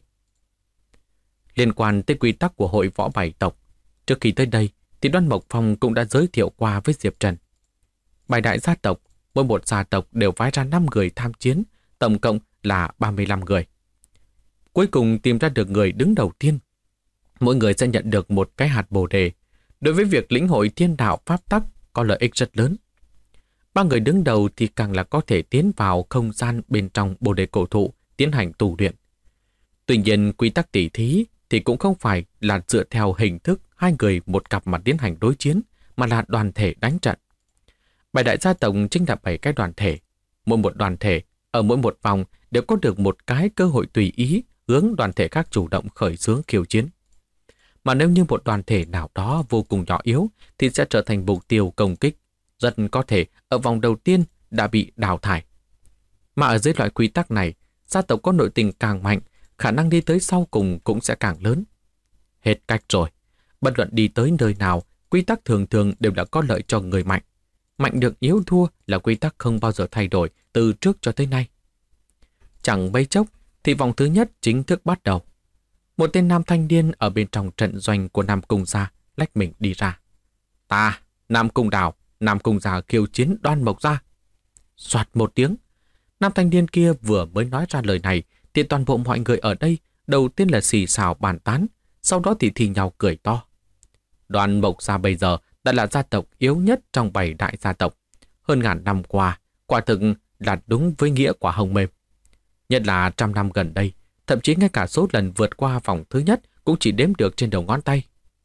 Liên quan tới quy tắc của hội võ 7 tộc, trước khi tới đây thì Đoan Mộc Phong cũng đã giới thiệu qua với Diệp Trần. 7 đại gia tộc, mỗi một gia tộc đều phái ra 5 người tham chiến, tổng cộng là 35 người. Cuối cùng tìm ra được người đứng đầu tiên, mỗi người sẽ nhận được một cái hạt bồ đề. Đối với việc lĩnh hội thiên đạo pháp tắc có lợi ích rất lớn. 3 người đứng đầu thì càng là có thể tiến vào không gian bên trong bồ đề cổ thụ tiến hành tu luyện. Tuy nhiên quy tắc tỷ thí thì cũng không phải là dựa theo hình thức 2 người một cặp mà tiến hành đối chiến, mà là đoàn thể đánh trận. 7 đại gia tộc chính là 7 cái đoàn thể. Mỗi một đoàn thể ở mỗi một vòng đều có được một cái cơ hội tùy ý hướng đoàn thể khác chủ động khởi xướng khiêu chiến. Mà nếu như một đoàn thể nào đó vô cùng nhỏ yếu thì sẽ trở thành mục tiêu công kích, rất có thể ở vòng đầu tiên đã bị đào thải. Mà ở dưới loại quy tắc này, gia tộc có nội tình càng mạnh, khả năng đi tới sau cùng cũng sẽ càng lớn. Hết cách rồi. Bất luận đi tới nơi nào, quy tắc thường thường đều đã có lợi cho người mạnh. Mạnh được yếu thua là quy tắc không bao giờ thay đổi từ trước cho tới nay. Chẳng mấy chốc thì vòng thứ nhất chính thức bắt đầu. Một tên nam thanh niên ở bên trong trận doanh của Nam Cung gia lách mình đi ra. Ta, Nam Cung Đào, Nam Cung gia khiêu chiến Đoan Mộc gia. Soạt một tiếng, nam thanh niên kia vừa mới nói ra lời này thì toàn bộ mọi người ở đây đầu tiên là xì xào bàn tán, sau đó thì thi nhau cười to. Đoan Mộc gia bây giờ đã là gia tộc yếu nhất trong 7 đại gia tộc. Hơn ngàn năm qua, quả thực là đúng với nghĩa quả hồng mềm. Nhất là trăm năm gần đây, thậm chí ngay cả số lần vượt qua vòng thứ nhất cũng chỉ đếm được trên đầu ngón tay.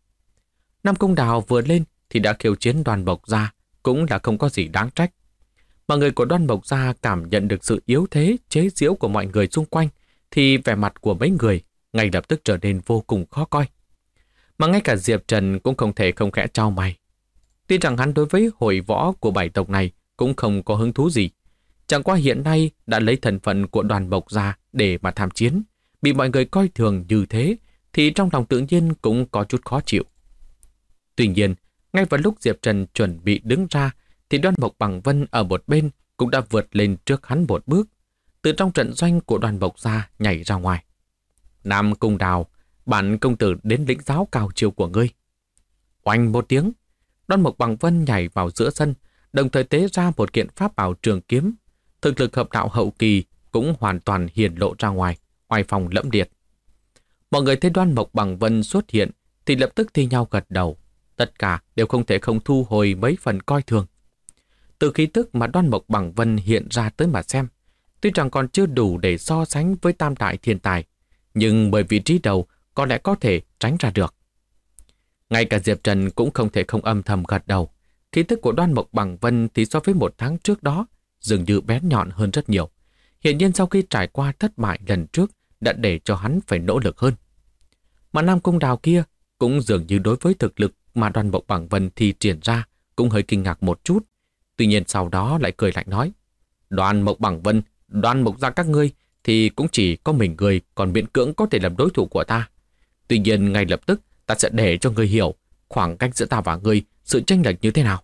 Nam Cung Đào vừa lên thì đã khiêu chiến Đoan Mộc gia, cũng là không có gì đáng trách. Mà người của Đoan Mộc gia cảm nhận được sự yếu thế, chế giễu của mọi người xung quanh, thì vẻ mặt của mấy người ngay lập tức trở nên vô cùng khó coi. Mà ngay cả Diệp Trần cũng không thể không khẽ chau mày. Tuy rằng hắn đối với hội võ của 7 tộc này cũng không có hứng thú gì, chẳng qua hiện nay đã lấy thân phận của Đoan Mộc gia để mà tham chiến, bị mọi người coi thường như thế thì trong lòng tự nhiên cũng có chút khó chịu. Tuy nhiên, ngay vào lúc Diệp Trần chuẩn bị đứng ra thì Đoan Mộc Bằng Vân ở một bên cũng đã vượt lên trước hắn một bước, từ trong trận doanh của Đoan Mộc gia nhảy ra ngoài. Nam Cung Đào, bản công tử đến lĩnh giáo cao chiều của ngươi. Oanh một tiếng, Đoan Mộc Bằng Vân nhảy vào giữa sân, đồng thời tế ra một kiện pháp bảo trường kiếm. Thực lực hợp đạo hậu kỳ cũng hoàn toàn hiển lộ ra ngoài, oai phong lẫm liệt. Mọi người thấy Đoan Mộc Bằng Vân xuất hiện thì lập tức thi nhau gật đầu. Tất cả đều không thể không thu hồi mấy phần coi thường. Từ khí tức mà Đoan Mộc Bằng Vân hiện ra tới mà xem, tuy rằng còn chưa đủ để so sánh với tam đại thiên tài, nhưng bởi vị trí đầu có lẽ có thể tránh ra được. Ngay cả Diệp Trần cũng không thể không âm thầm gật đầu. Khí tức của Đoan Mộc Bằng Vân thì so với một tháng trước đó dường như bén nhọn hơn rất nhiều. Hiển nhiên sau khi trải qua thất bại lần trước đã để cho hắn phải nỗ lực hơn. Mà Nam Cung Đào kia cũng dường như đối với thực lực mà Đoan Mộc Bằng Vân thi triển ra cũng hơi kinh ngạc một chút. Tuy nhiên sau đó lại cười lạnh nói: Đoan Mộc Bằng Vân, Đoan Mộc gia các ngươi thì cũng chỉ có mình ngươi còn miễn cưỡng có thể làm đối thủ của ta. Tuy nhiên ngay lập tức ta sẽ để cho ngươi hiểu khoảng cách giữa ta và ngươi, sự chênh lệch như thế nào.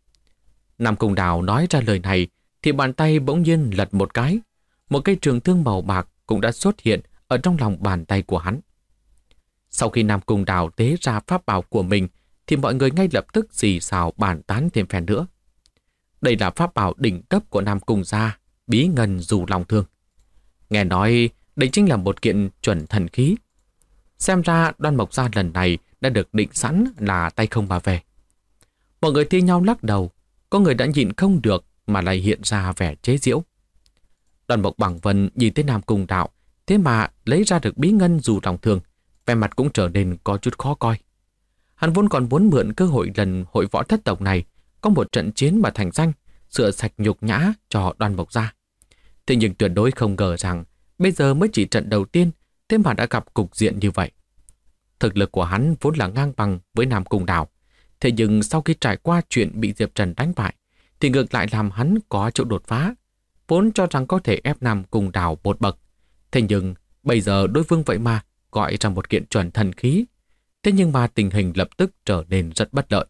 Nam Cung Đào nói ra lời này thì bàn tay bỗng nhiên lật một cái. Một cây trường thương màu bạc cũng đã xuất hiện ở trong lòng bàn tay của hắn. Sau khi Nam Cung Đào tế ra pháp bảo của mình thì mọi người ngay lập tức xì xào bàn tán thêm phen nữa. Đây là pháp bảo đỉnh cấp của Nam Cung gia, Bí Ngân Dù Long Thương. Nghe nói đây chính là một kiện chuẩn thần khí. Xem ra Đoan Mộc gia lần này đã được định sẵn là tay không mà về. Mọi người thi nhau lắc đầu, có người đã nhịn không được mà lại hiện ra vẻ chế giễu. Đoan Mộc Bằng Vân nhìn thấy Nam Cung Đạo, thế mà lấy ra được Bí Ngân Dù Long Thương, vẻ mặt cũng trở nên có chút khó coi. Hắn vốn còn muốn mượn cơ hội lần hội võ thất tộc này có một trận chiến mà thành danh, sửa sạch nhục nhã cho Đoan Mộc gia. Thế nhưng tuyệt đối không ngờ rằng bây giờ mới chỉ trận đầu tiên, thế mà đã gặp cục diện như vậy. Thực lực của hắn vốn là ngang bằng với Nam Cung Đào, thế nhưng sau khi trải qua chuyện bị Diệp Trần đánh bại, thì ngược lại làm hắn có chỗ đột phá. Vốn cho rằng có thể ép Nam Cung Đào một bậc, thế nhưng bây giờ đối phương vậy mà gọi ra một kiện chuẩn thần khí. Thế nhưng mà tình hình lập tức trở nên rất bất lợi.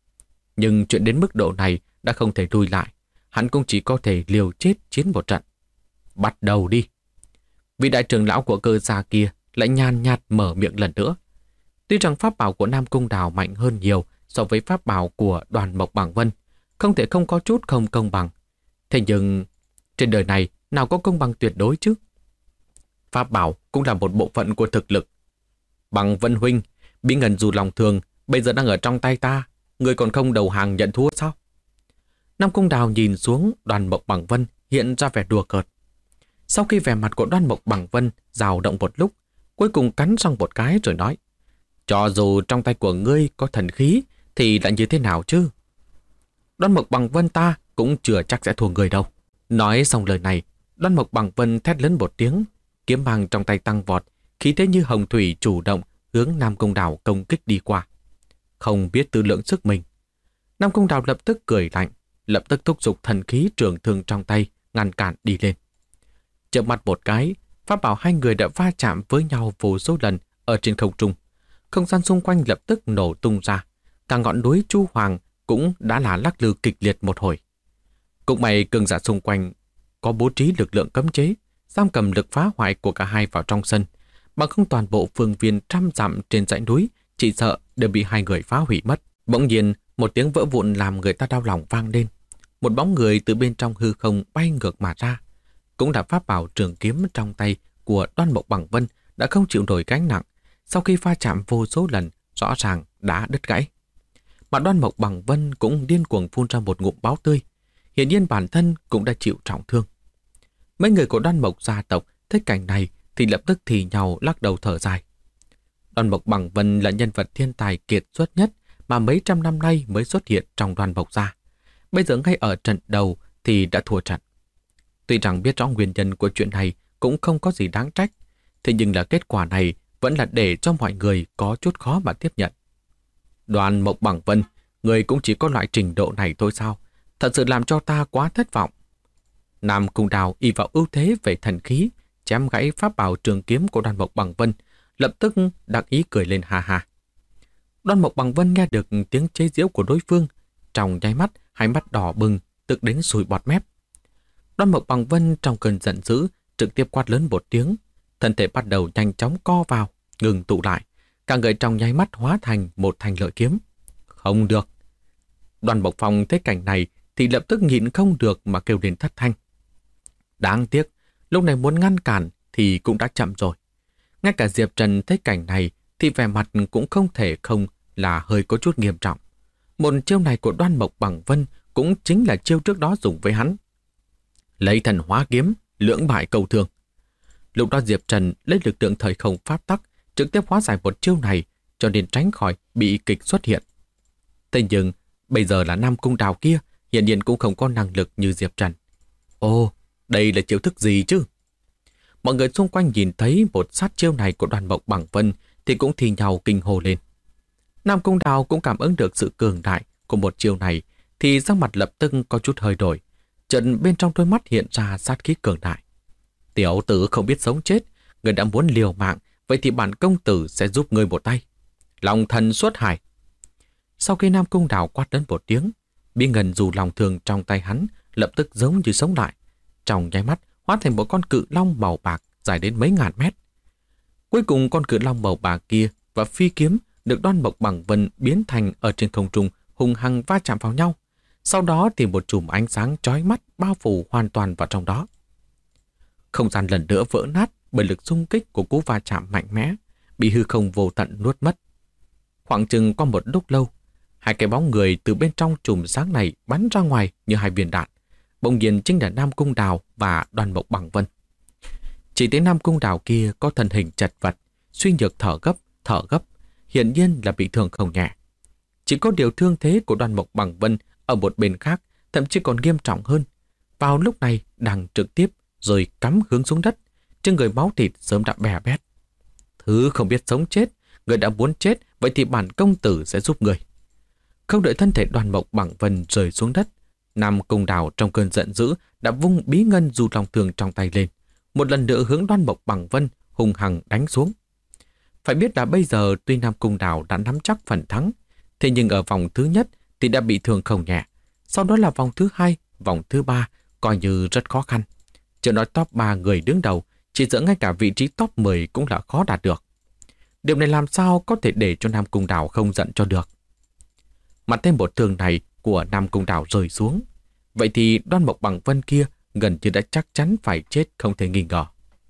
Nhưng chuyện đến mức độ này đã không thể lùi lại, hắn cũng chỉ có thể liều chết chiến một trận. Bắt đầu đi. Vị đại trưởng lão của Cơ gia kia lại nhàn nhạt mở miệng lần nữa. Tuy rằng pháp bảo của Nam Cung Đào mạnh hơn nhiều so với pháp bảo của Đoan Mộc Bằng Vân, không thể không có chút không công bằng. Thế nhưng trên đời này nào có công bằng tuyệt đối chứ? Pháp bảo cũng là một bộ phận của thực lực. Bằng Vân huynh, Bí Ngân Dù Long Thương bây giờ đang ở trong tay ta, người còn không đầu hàng nhận thua sao? Nam Cung Đào nhìn xuống Đoan Mộc Bằng Vân hiện ra vẻ đùa cợt. Sau khi vẻ mặt của Đoan Mộc Bằng Vân dao động một lúc, cuối cùng cắn răng một cái rồi nói: cho dù trong tay của ngươi có thần khí thì lại như thế nào chứ? Đoan Mộc Bằng Vân ta cũng chưa chắc sẽ thua người đâu. Nói xong lời này, Đoan Mộc Bằng Vân thét lớn một tiếng, kiếm mang trong tay tăng vọt, khí thế như hồng thủy chủ động hướng Nam Cung Đào công kích đi qua. Không biết tự lượng sức mình, Nam Cung Đào lập tức cười lạnh, lập tức thúc giục thần khí trường thương trong tay ngăn cản đi lên. Chợp mắt một cái, pháp bảo hai người đã va chạm với nhau vô số lần ở trên không trung. Không gian xung quanh lập tức nổ tung ra, cả ngọn núi Chu Hoàng cũng đã là lắc lư kịch liệt một hồi. Cũng may cường giả xung quanh có bố trí lực lượng cấm chế, giam cầm lực phá hoại của cả hai vào trong sân, bằng không toàn bộ phương viên trăm dặm trên dãy núi chỉ sợ đều bị hai người phá hủy mất. Bỗng nhiên một tiếng vỡ vụn làm người ta đau lòng vang lên. Một bóng người từ bên trong hư không bay ngược mà ra, cũng là pháp bảo trường kiếm trong tay của Đoan Mộc Bằng Vân đã không chịu nổi gánh nặng, sau khi va chạm vô số lần rõ ràng đã đứt gãy. Mà Đoan Mộc Bằng Vân cũng điên cuồng phun ra một ngụm máu tươi, hiển nhiên bản thân cũng đã chịu trọng thương. Mấy người của Đoan Mộc gia tộc thấy cảnh này thì lập tức thì nhau lắc đầu thở dài. Đoan Mộc Bằng Vân là nhân vật thiên tài kiệt xuất nhất mà mấy trăm năm nay mới xuất hiện trong Đoan Mộc gia. Bây giờ ngay ở trận đầu thì đã thua trận. Tuy rằng biết rõ nguyên nhân của chuyện này cũng không có gì đáng trách, thế nhưng là kết quả này vẫn là để cho mọi người có chút khó mà tiếp nhận. Đoan Mộc Bằng Vân, người cũng chỉ có loại trình độ này thôi sao? Thật sự làm cho ta quá thất vọng. Nam Cung Đào y vào ưu thế về thần khí, chém gãy pháp bảo trường kiếm của Đoan Mộc Bằng Vân, lập tức đắc ý cười lên ha ha. Đoan Mộc Bằng Vân nghe được tiếng chế giễu của đối phương, trong nháy mắt hai mắt đỏ bừng, tức đến sùi bọt mép. Đoan Mộc Bằng Vân trong cơn giận dữ trực tiếp quát lớn một tiếng, thân thể bắt đầu nhanh chóng co vào, ngừng tụ lại, cả người trong nháy mắt hóa thành một thanh lợi kiếm. Không được. Đoan Mộc Phong thấy cảnh này thì lập tức nhịn không được mà kêu lên thất thanh. Đáng tiếc, lúc này muốn ngăn cản thì cũng đã chậm rồi. Ngay cả Diệp Trần thấy cảnh này thì vẻ mặt cũng không thể không là hơi có chút nghiêm trọng. Một chiêu này của Đoan Mộc Bằng Vân cũng chính là chiêu trước đó dùng với hắn. Lấy thần hóa kiếm, lưỡng bại cầu thường. Lúc đó Diệp Trần lấy lực lượng thời không pháp tắc trực tiếp hóa giải một chiêu này, cho nên tránh khỏi bị kịch xuất hiện. Thế nhưng bây giờ là Nam Cung Đào kia hiện nhiên cũng không có năng lực như Diệp Trần. Ồ, đây là chiêu thức gì chứ? Mọi người xung quanh nhìn thấy một sát chiêu này của Đoan Mộc Bằng Vân thì cũng thi nhau kinh hô lên. Nam Cung Đào cũng cảm ứng được sự cường đại của một chiêu này thì sắc mặt lập tức có chút hơi đổi. Chợt bên trong đôi mắt hiện ra sát khí cường đại. Tiểu tử không biết sống chết, người đã muốn liều mạng, vậy thì bản công tử sẽ giúp người một tay. Long thần xuất hải. Sau khi Nam Cung Đào quát đến một tiếng, bí ngân dù lòng thường trong tay hắn lập tức giống như sống lại. Trong nháy mắt hóa thành một con cự long màu bạc dài đến mấy ngàn mét. Cuối cùng con cự long màu bạc kia và phi kiếm được Đoan Mộc Bằng Vân biến thành ở trên không trung hung hăng va chạm vào nhau. Sau đó thì một chùm ánh sáng chói mắt bao phủ hoàn toàn vào trong đó. Không gian lần nữa vỡ nát bởi lực xung kích của cú va chạm mạnh mẽ, bị hư không vô tận nuốt mất. Khoảng chừng qua một lúc lâu, hai cái bóng người từ bên trong chùm sáng này bắn ra ngoài như hai viên đạn. Bỗng nhiên chính là Nam Cung Đào và Đoan Mộc Bằng Vân. Chỉ thấy Nam Cung Đào kia có thân hình chật vật, suy nhược thở gấp, hiển nhiên là bị thương không nhẹ. Chỉ có điều thương thế của Đoan Mộc Bằng Vân ở một bên khác thậm chí còn nghiêm trọng hơn. Vào lúc này đang trực tiếp rồi cắm hướng xuống đất, trên người máu thịt sớm đã bè bét. Thứ không biết sống chết, người đã muốn chết, vậy thì bản công tử sẽ giúp người. Không đợi thân thể Đoan Mộc Bằng Vân rơi xuống đất, Nam Cung Đào trong cơn giận dữ đã vung bí ngân dù lòng thường trong tay lên, một lần nữa hướng Đoan Mộc Bằng Vân hung hăng đánh xuống. Phải biết là bây giờ tuy Nam Cung Đào đã nắm chắc phần thắng, thế nhưng ở vòng thứ nhất thì đã bị thương không nhẹ. Sau đó là vòng thứ hai, vòng thứ ba coi như rất khó khăn. Chưa nói top 3 người đứng đầu, chỉ sợ ngay cả vị trí top 10 cũng là khó đạt được. Điều này làm sao có thể để cho Nam Cung Đào không giận cho được. Mặt thêm một thương này của Nam Cung Đào rơi xuống, vậy thì Đoan Mộc Bằng Vân kia gần như đã chắc chắn phải chết không thể nghi ngờ.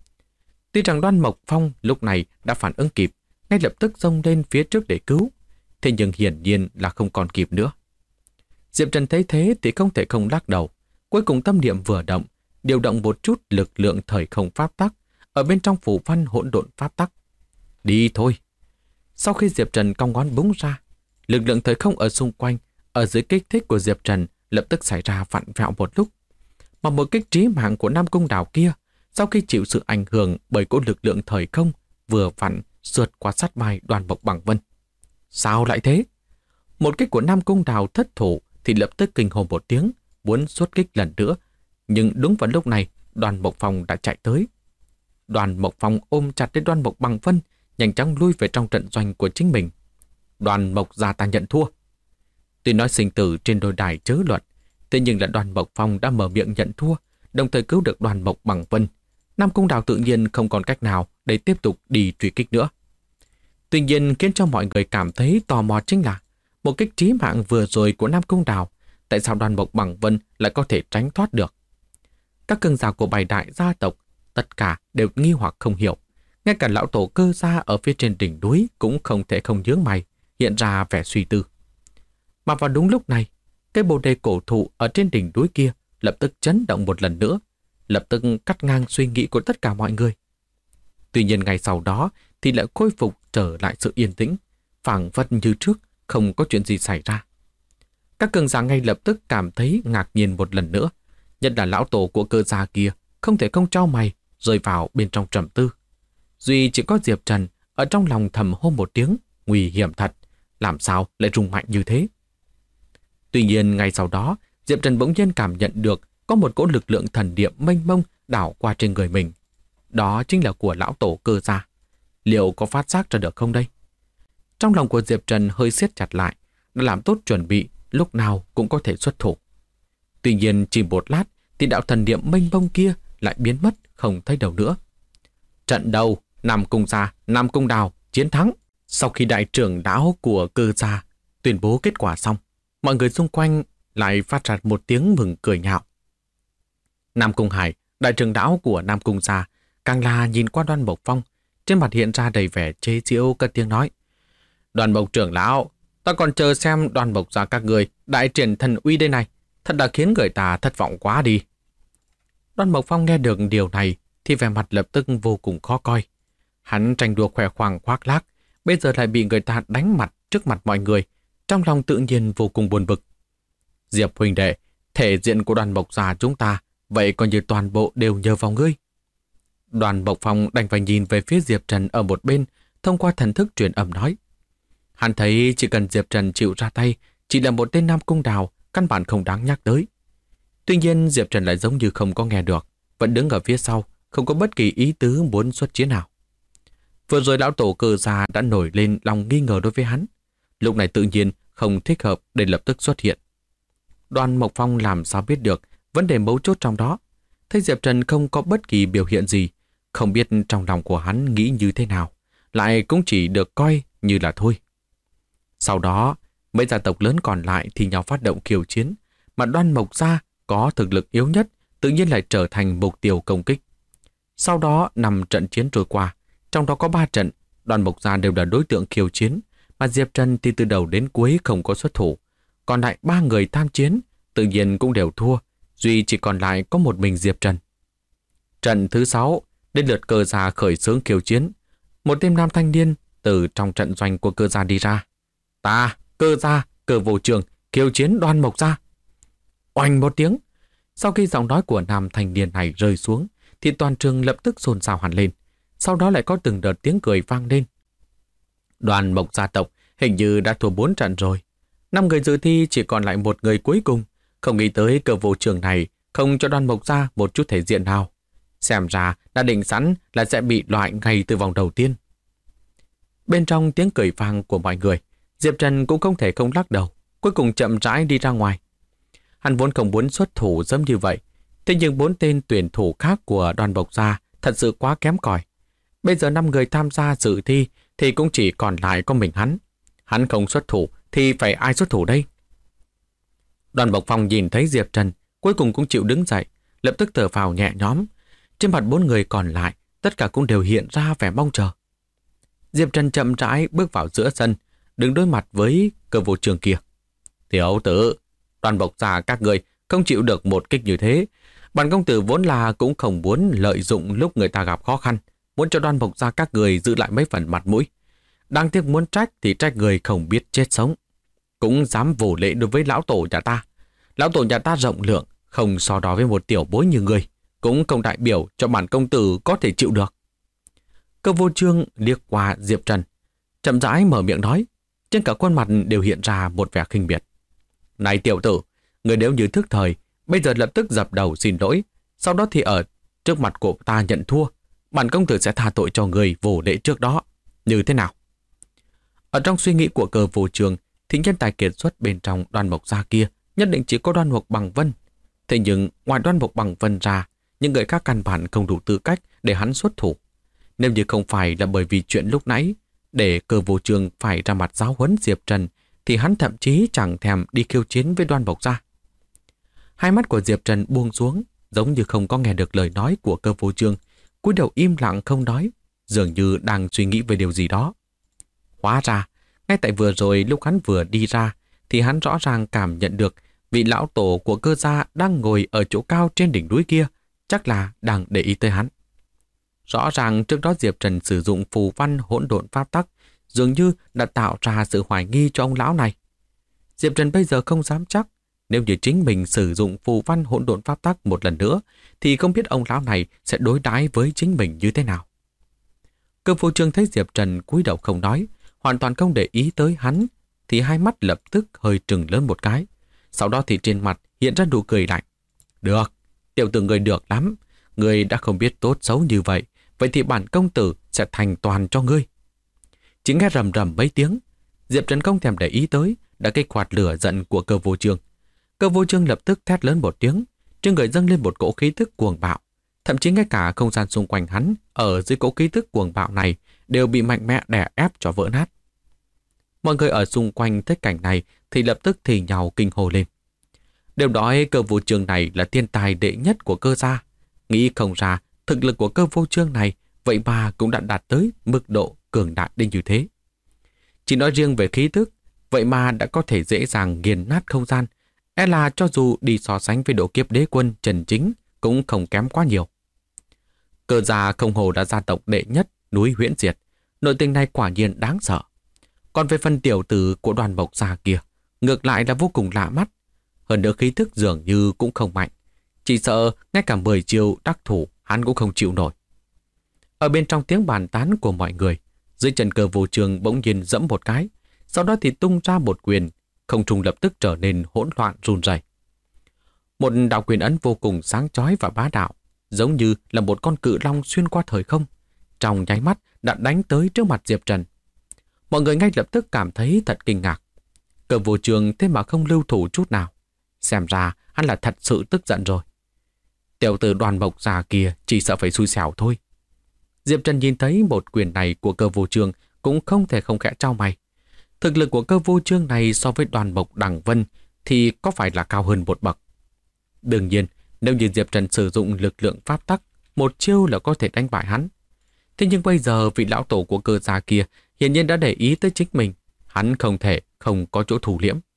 Tuy rằng Đoan Mộc Phong lúc này đã phản ứng kịp, ngay lập tức xông lên phía trước để cứu, thế nhưng hiển nhiên là không còn kịp nữa. Diệp Trần thấy thế thì không thể không lắc đầu, cuối cùng tâm niệm vừa động, điều động một chút lực lượng thời không pháp tắc ở bên trong phù văn hỗn độn pháp tắc. Đi thôi. Sau khi Diệp Trần cong ngón búng ra, lực lượng thời không ở xung quanh, ở dưới kích thích của Diệp Trần lập tức xảy ra vặn vẹo một lúc. Mà một kích trí mạng của Nam Cung Đào kia, sau khi chịu sự ảnh hưởng bởi cỗ lực lượng thời không, vừa vặn sượt qua sát vai Đoan Mộc Bằng Vân. Sao lại thế? Một kích của Nam Cung Đào thất thủ thì lập tức kinh hồn một tiếng, muốn xuất kích lần nữa. Nhưng đúng vào lúc này, Đoan Mộc Phong đã chạy tới. Đoan Mộc Phong ôm chặt đến Đoan Mộc Bằng Vân, nhanh chóng lui về trong trận doanh của chính mình. Đoan Mộc gia ta nhận thua. Tuy nói sinh tử trên đôi đài chớ luận, thế nhưng là Đoan Mộc Phong đã mở miệng nhận thua, đồng thời cứu được Đoan Mộc Bằng Vân. Nam Cung Đào tự nhiên không còn cách nào để tiếp tục đi truy kích nữa. Tuy nhiên khiến cho mọi người cảm thấy tò mò chính là một kích trí mạng vừa rồi của Nam Cung Đào, tại sao Đoan Mộc Bằng Vân lại có thể tránh thoát được? Các cường giả của 7 đại gia tộc tất cả đều nghi hoặc không hiểu. Ngay cả lão tổ Cơ gia ở phía trên đỉnh núi cũng không thể không nhướng mày, hiện ra vẻ suy tư. Mà vào đúng lúc này, cái bồ đề cổ thụ ở trên đỉnh núi kia lập tức chấn động một lần nữa, lập tức cắt ngang suy nghĩ của tất cả mọi người. Tuy nhiên ngày sau đó thì lại khôi phục trở lại sự yên tĩnh, phảng phất như trước, không có chuyện gì xảy ra. Các cường giả ngay lập tức cảm thấy ngạc nhiên một lần nữa, nhất là lão tổ của Cơ gia kia không thể không trao mày, rơi vào bên trong trầm tư. Duy chỉ có Diệp Trần ở trong lòng thầm hô một tiếng, nguy hiểm thật, làm sao lại rung mạnh như thế. Tuy nhiên ngay sau đó, Diệp Trần bỗng nhiên cảm nhận được có một cỗ lực lượng thần niệm mênh mông đảo qua trên người mình. Đó chính là của lão tổ Cơ gia. Liệu có phát giác ra được không đây? Trong lòng của Diệp Trần hơi siết chặt lại, đã làm tốt chuẩn bị lúc nào cũng có thể xuất thủ. Tuy nhiên chỉ một lát thì đạo thần niệm mênh mông kia lại biến mất không thấy đâu nữa. Trận đầu, Nam Cung gia, Nam Cung Đào chiến thắng. Sau khi đại trưởng lão của Cơ gia tuyên bố kết quả xong, mọi người xung quanh lại phát ra một tiếng mừng cười nhạo. Nam Cung Hải, đại trưởng lão của Nam Cung gia, càng là nhìn qua Đoan Mộc Phong trên mặt hiện ra đầy vẻ chế giễu, cất tiếng nói: Đoàn Mộc trưởng lão, ta còn chờ xem Đoàn Mộc gia các người đại triển thần uy đây này, thật đã khiến người ta thất vọng quá đi. Đoàn Mộc Phong nghe được điều này thì vẻ mặt lập tức vô cùng khó coi. Hắn tranh đua khoe khoang khoác lác, bây giờ lại bị người ta đánh mặt trước mặt mọi người, trong lòng tự nhiên vô cùng buồn bực. Diệp huynh đệ, thể diện của Đoàn Mộc gia chúng ta vậy coi như toàn bộ đều nhờ vào ngươi. Đoàn Mộc Phong đành phải nhìn về phía Diệp Trần ở một bên, thông qua thần thức truyền âm nói. Hắn thấy chỉ cần Diệp Trần chịu ra tay, chỉ là một tên Nam Cung Đào, căn bản không đáng nhắc tới. Tuy nhiên Diệp Trần lại giống như không có nghe được, vẫn đứng ở phía sau, không có bất kỳ ý tứ muốn xuất chiến nào. Vừa rồi lão tổ Cơ gia đã nổi lên lòng nghi ngờ đối với hắn, lúc này tự nhiên không thích hợp để lập tức xuất hiện. Đoàn Mộc Phong làm sao biết được vấn đề mấu chốt trong đó. Thấy Diệp Trần không có bất kỳ biểu hiện gì, không biết trong lòng của hắn nghĩ như thế nào, lại cũng chỉ được coi như là thôi. Sau đó, mấy gia tộc lớn còn lại thì nhau phát động khiêu chiến, mà Đoan Mộc gia có thực lực yếu nhất tự nhiên lại trở thành mục tiêu công kích. Sau đó 5 trận chiến trôi qua, trong đó có 3 trận, Đoan Mộc gia đều là đối tượng khiêu chiến, mà Diệp Trần thì từ đầu đến cuối không có xuất thủ. Còn lại 3 người tham chiến, tự nhiên cũng đều thua, duy chỉ còn lại có một mình Diệp Trần. Trận thứ 6, đến lượt Cơ gia khởi xướng khiêu chiến. Một tên nam thanh niên từ trong trận doanh của Cơ gia đi ra. Ta, Cơ gia, Cơ Vô Trường, khiêu chiến Đoan Mộc gia. Oanh một tiếng. Sau khi giọng nói của nam thanh niên này rơi xuống, thì toàn trường lập tức xôn xao hẳn lên. Sau đó lại có từng đợt tiếng cười vang lên. Đoan Mộc gia tộc hình như đã thua 4 trận rồi. 5 người dự thi chỉ còn lại một người cuối cùng. Không nghĩ tới Cơ Vô Trường này không cho Đoan Mộc gia một chút thể diện nào. Xem ra đã định sẵn là sẽ bị loại ngay từ vòng đầu tiên. Bên trong tiếng cười vang của mọi người, Diệp Trần cũng không thể không lắc đầu, cuối cùng chậm rãi đi ra ngoài. Hắn vốn không muốn xuất thủ giống như vậy, thế nhưng 4 tên tuyển thủ khác của Đoan Mộc gia thật sự quá kém cỏi. Bây giờ 5 người tham gia dự thi thì cũng chỉ còn lại có mình hắn. Hắn không xuất thủ thì phải ai xuất thủ đây? Đoan Mộc Phong nhìn thấy Diệp Trần, cuối cùng cũng chịu đứng dậy, lập tức thở phào nhẹ nhõm. Trên mặt 4 người còn lại, tất cả cũng đều hiện ra vẻ mong chờ. Diệp Trần chậm rãi bước vào giữa sân, đứng đối mặt với Cơ Vô Trường kia. Tiểu tử, Đoan Mộc gia các người không chịu được một kích như thế. Bản công tử vốn là cũng không muốn lợi dụng lúc người ta gặp khó khăn, muốn cho Đoan Mộc gia các người giữ lại mấy phần mặt mũi. Đáng tiếc muốn trách thì trách người không biết chết sống. Cũng dám vô lễ đối với lão tổ nhà ta. Lão tổ nhà ta rộng lượng, không so đo với một tiểu bối như người, cũng không đại biểu cho bản công tử có thể chịu được. Cơ Vô Trương liếc qua Diệp Trần, chậm rãi mở miệng nói, trên cả khuôn mặt đều hiện ra một vẻ khinh miệt. Này tiểu tử, người nếu như thức thời, bây giờ lập tức dập đầu xin lỗi, sau đó thì ở trước mặt của ta nhận thua, bản công tử sẽ tha tội cho người vô lễ trước đó. Như thế nào? Ở trong suy nghĩ của Cơ Vô Trương, thì nhân tài kiệt xuất bên trong Đoan Mộc gia kia nhất định chỉ có Đoan Mộc Bằng Vân. Thế nhưng ngoài Đoan Mộc Bằng Vân ra, những người khác căn bản không đủ tư cách để hắn xuất thủ. Nếu như không phải là bởi vì chuyện lúc nãy, để Cơ Vô Trương phải ra mặt giáo huấn Diệp Trần, thì hắn thậm chí chẳng thèm đi khiêu chiến với Đoan Mộc gia. Hai mắt của Diệp Trần buông xuống, giống như không có nghe được lời nói của Cơ Vô Trương, cúi đầu im lặng không nói, dường như đang suy nghĩ về điều gì đó. Hóa ra, ngay tại vừa rồi lúc hắn vừa đi ra, thì hắn rõ ràng cảm nhận được vị lão tổ của Cơ gia đang ngồi ở chỗ cao trên đỉnh núi kia, chắc là đang để ý tới hắn. Rõ ràng trước đó Diệp Trần sử dụng phù văn hỗn độn pháp tắc, dường như đã tạo ra sự hoài nghi cho ông lão này. Diệp Trần bây giờ không dám chắc, nếu như chính mình sử dụng phù văn hỗn độn pháp tắc một lần nữa, thì không biết ông lão này sẽ đối đãi với chính mình như thế nào. Cơ Vô Trương thấy Diệp Trần cúi đầu không nói, hoàn toàn không để ý tới hắn, thì hai mắt lập tức hơi trừng lớn một cái. Sau đó thì trên mặt hiện ra nụ cười lạnh. Được, tiểu tử người được lắm. Người đã không biết tốt xấu như vậy, vậy thì bản công tử sẽ thành toàn cho ngươi. Chỉ nghe rầm rầm mấy tiếng, Diệp Trần không thèm để ý tới, đã kích hoạt lửa giận của Cơ Vô Trương. Cơ Vô Trương lập tức thét lớn một tiếng, trên người dâng lên một cỗ khí tức cuồng bạo. Thậm chí ngay cả không gian xung quanh hắn ở dưới cỗ khí tức cuồng bạo này đều bị mạnh mẽ đè ép cho vỡ nát. Mọi người ở xung quanh thấy cảnh này thì lập tức thì nhào kinh hô lên. Đều nói Cơ Vô Trương này là thiên tài đệ nhất của Cơ gia. Nghĩ không ra thực lực của Cơ Vô Trương này vậy mà cũng đã đạt tới mức độ cường đại đến như thế. Chỉ nói riêng về khí tức, vậy mà đã có thể dễ dàng nghiền nát không gian, e là cho dù đi so sánh với độ kiếp đế quân Trần Chính cũng không kém quá nhiều. Cơ gia không hồ đã gia tộc đệ nhất núi Huyễn Diệt, nội tình này quả nhiên đáng sợ. Còn về phần tiểu tử của Đoàn Mộc gia kia, ngược lại là vô cùng lạ mắt. Hơn nữa khí thức dường như cũng không mạnh, chỉ sợ ngay cả 10 chiêu đắc thủ hắn cũng không chịu nổi. Ở bên trong tiếng bàn tán của mọi người, dưới chân Cơ Vô Chương bỗng nhiên giẫm một cái, sau đó thì tung ra một quyền, không trung lập tức trở nên hỗn loạn run rẩy. Một đạo quyền ấn vô cùng sáng chói và bá đạo, giống như là một con cự long xuyên qua thời không, trong nháy mắt đã đánh tới trước mặt Diệp Trần. Mọi người ngay lập tức cảm thấy thật kinh ngạc. Cơ Vô Chương thế mà không lưu thủ chút nào, xem ra hắn là thật sự tức giận rồi. Tiểu tử Đoàn Mộc già kia chỉ sợ phải xui xẻo thôi. Diệp Trần nhìn thấy một quyền này của Cơ Vô Chương cũng không thể không khẽ chau mày. Thực lực của Cơ Vô Chương này so với Đoàn Mộc Đằng Vân thì có phải là cao hơn một bậc. Đương nhiên, nếu như Diệp Trần sử dụng lực lượng pháp tắc, một chiêu là có thể đánh bại hắn. Thế nhưng bây giờ vị lão tổ của Cơ gia kia hiển nhiên đã để ý tới chính mình, hắn không thể không có chỗ thủ liễm.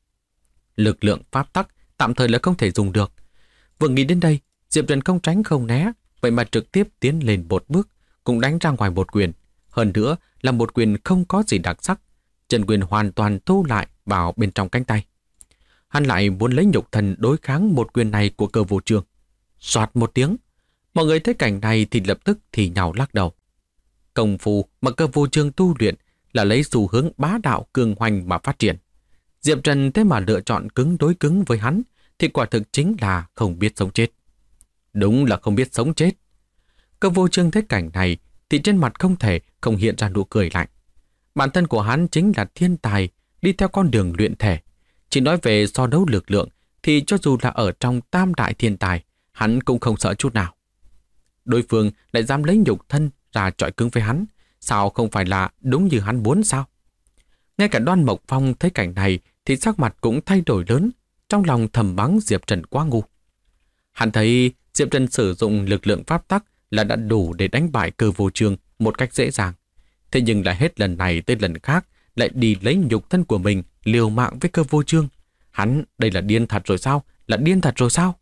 Lực lượng pháp tắc tạm thời là không thể dùng được. Vừa nghĩ đến đây, Diệp Trần không tránh không né, vậy mà trực tiếp tiến lên một bước, cũng đánh ra ngoài một quyền. Hơn nữa là một quyền không có gì đặc sắc, chân quyền hoàn toàn thu lại vào bên trong cánh tay. Hắn lại muốn lấy nhục thần đối kháng một quyền này của Cơ Vô Chương. Soạt một tiếng, mọi người thấy cảnh này thì lập tức thì nhào lắc đầu. Công phu mà Cơ Vô Chương tu luyện là lấy xu hướng bá đạo cường hoành mà phát triển. Diệp Trần thế mà lựa chọn cứng đối cứng với hắn thì quả thực chính là không biết sống chết. Đúng là không biết sống chết. Cơ Vô Chương thấy cảnh này thì trên mặt không thể không hiện ra nụ cười lạnh. Bản thân của hắn chính là thiên tài đi theo con đường luyện thể. Chỉ nói về so đấu lực lượng thì cho dù là ở trong tam đại thiên tài, hắn cũng không sợ chút nào. Đối phương lại dám lấy nhục thân ra chọi cứng với hắn, sao không phải là đúng như hắn muốn sao? Ngay cả Đoan Mộc Phong thấy cảnh này thì sắc mặt cũng thay đổi lớn, trong lòng thầm mắng Diệp Trần quá ngu. Hắn thấy Diệp Trần sử dụng lực lượng pháp tắc là đã đủ để đánh bại Cơ Vô Chương một cách dễ dàng. Thế nhưng lại hết lần này tới lần khác lại đi lấy nhục thân của mình liều mạng với Cơ Vô Chương. Hắn đây là điên thật rồi sao? Là điên thật rồi sao?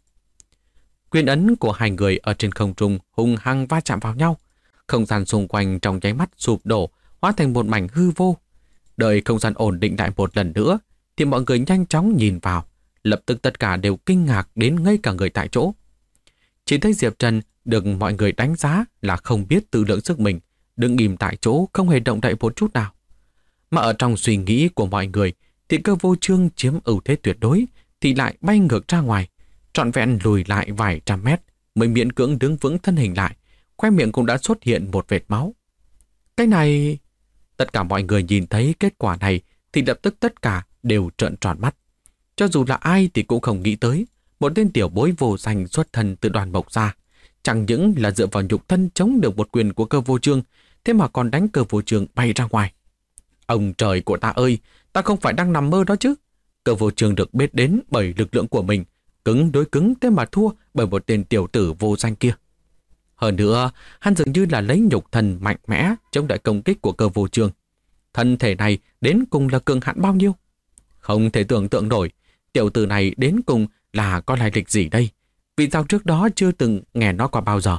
Quyền ấn của hai người ở trên không trung hung hăng va chạm vào nhau. Không gian xung quanh trong nháy mắt sụp đổ, hóa thành một mảnh hư vô. Đợi không gian ổn định lại một lần nữa, thì mọi người nhanh chóng nhìn vào. Lập tức tất cả đều kinh ngạc đến ngây cả người tại chỗ. Chỉ thấy Diệp Trần được mọi người đánh giá là không biết tự lượng sức mình, đứng im tại chỗ không hề động đậy một chút nào. Mà ở trong suy nghĩ của mọi người thì Cơ Vô Chương chiếm ưu thế tuyệt đối thì lại bay ngược ra ngoài, trọn vẹn lùi lại vài trăm mét mới miễn cưỡng đứng vững thân hình lại, khoe miệng cũng đã xuất hiện một vệt máu. Cái này... Tất cả mọi người nhìn thấy kết quả này thì lập tức tất cả đều trợn tròn mắt. Cho dù là ai thì cũng không nghĩ tới một tên tiểu bối vô danh xuất thân từ Đoàn Mộc gia, chẳng những là dựa vào nhục thân chống được một quyền của Cơ Vô Chương, thế mà còn đánh Cơ Vô Chương bay ra ngoài. Ông trời của ta ơi, ta không phải đang nằm mơ đó chứ. Cơ Vô Chương được biết đến bởi lực lượng của mình, cứng đối cứng thế mà thua bởi một tên tiểu tử vô danh kia. Hơn nữa, hắn dường như là lấy nhục thần mạnh mẽ chống lại công kích của Cơ Vô Chương. Thân thể này đến cùng là cường hãn bao nhiêu? Không thể tưởng tượng nổi, tiểu tử này đến cùng là có lai lịch gì đây? Vì sao trước đó chưa từng nghe nói qua bao giờ?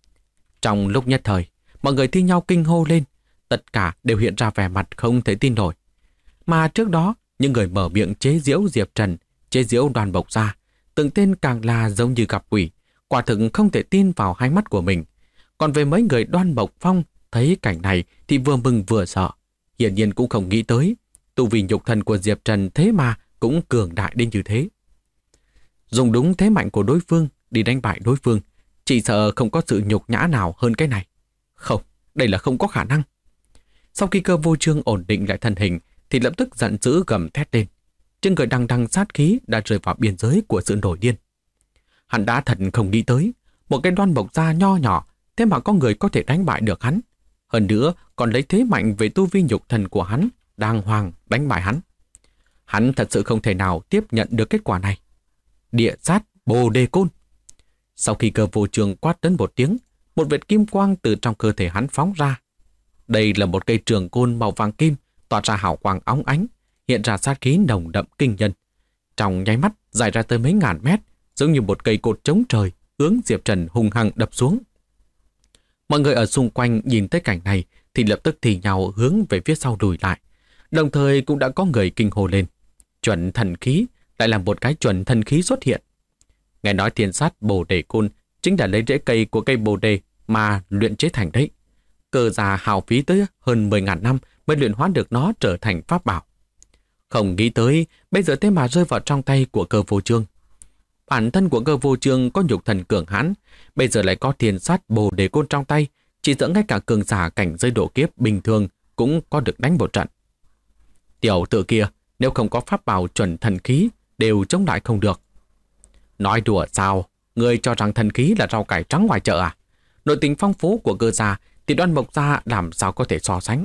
Trong lúc nhất thời, mọi người thi nhau kinh hô lên, tất cả đều hiện ra vẻ mặt không thể tin nổi. Mà trước đó, những người mở miệng chế giễu Diệp Trần, chế giễu Đoàn Mộc gia, từng tên càng là giống như gặp quỷ, quả thực không thể tin vào hai mắt của mình. Còn về mấy người Đoan Mộc Phong thấy cảnh này thì vừa mừng vừa sợ, hiển nhiên cũng không nghĩ tới tu vi nhục thân của Diệp Trần thế mà cũng cường đại đến như thế. Dùng đúng thế mạnh của đối phương đi đánh bại đối phương, chỉ sợ không có sự nhục nhã nào hơn cái này. Không, đây là không có khả năng. Sau khi Cơ Vô Chương ổn định lại thân hình thì lập tức giận dữ gầm thét lên. Trên người đằng đằng sát khí đã rơi vào biên giới của sự nổi điên. Hắn đã thật không nghĩ tới một cái Đoan Mộc gia nho nhỏ thế mà có người có thể đánh bại được hắn. Hơn nữa còn lấy thế mạnh về tu vi nhục thần của hắn đàng hoàng đánh bại hắn. Hắn thật sự không thể nào tiếp nhận được kết quả này. Địa sát Bồ Đề Côn. Sau khi Cơ Vô Chương quát đến một tiếng, một vệt kim quang từ trong cơ thể hắn phóng ra. Đây là một cây trường côn màu vàng kim, tỏa ra hào quang óng ánh, hiện ra sát khí nồng đậm kinh nhân. Trong nháy mắt dài ra tới mấy ngàn mét, giống như một cây cột chống trời, hướng Diệp Trần hung hăng đập xuống. Mọi người ở xung quanh nhìn thấy cảnh này thì lập tức thì nhau hướng về phía sau lùi lại. Đồng thời cũng đã có người kinh hô lên. Chuẩn thần khí, lại là một cái chuẩn thần khí xuất hiện. Nghe nói thiên sát bồ đề côn chính là lấy rễ cây của cây bồ đề mà luyện chế thành đấy. Cơ già hào phí tới hơn 10.000 năm mới luyện hóa được nó trở thành pháp bảo. Không nghĩ tới bây giờ thế mà rơi vào trong tay của Cơ Vô Chương. Bản thân của Cơ Vô Chương có nhục thần cường hãn, bây giờ lại có thiên sát bồ đề côn trong tay, chỉ dẫn ngay cả cường giả cảnh giới độ kiếp bình thường cũng có được đánh một trận. Tiểu tử kia, nếu không có pháp bảo chuẩn thần khí, đều chống lại không được. Nói đùa sao? Ngươi cho rằng thần khí là rau cải trắng ngoài chợ à? Nội tình phong phú của Cơ gia thì Đoan Mộc gia làm sao có thể so sánh?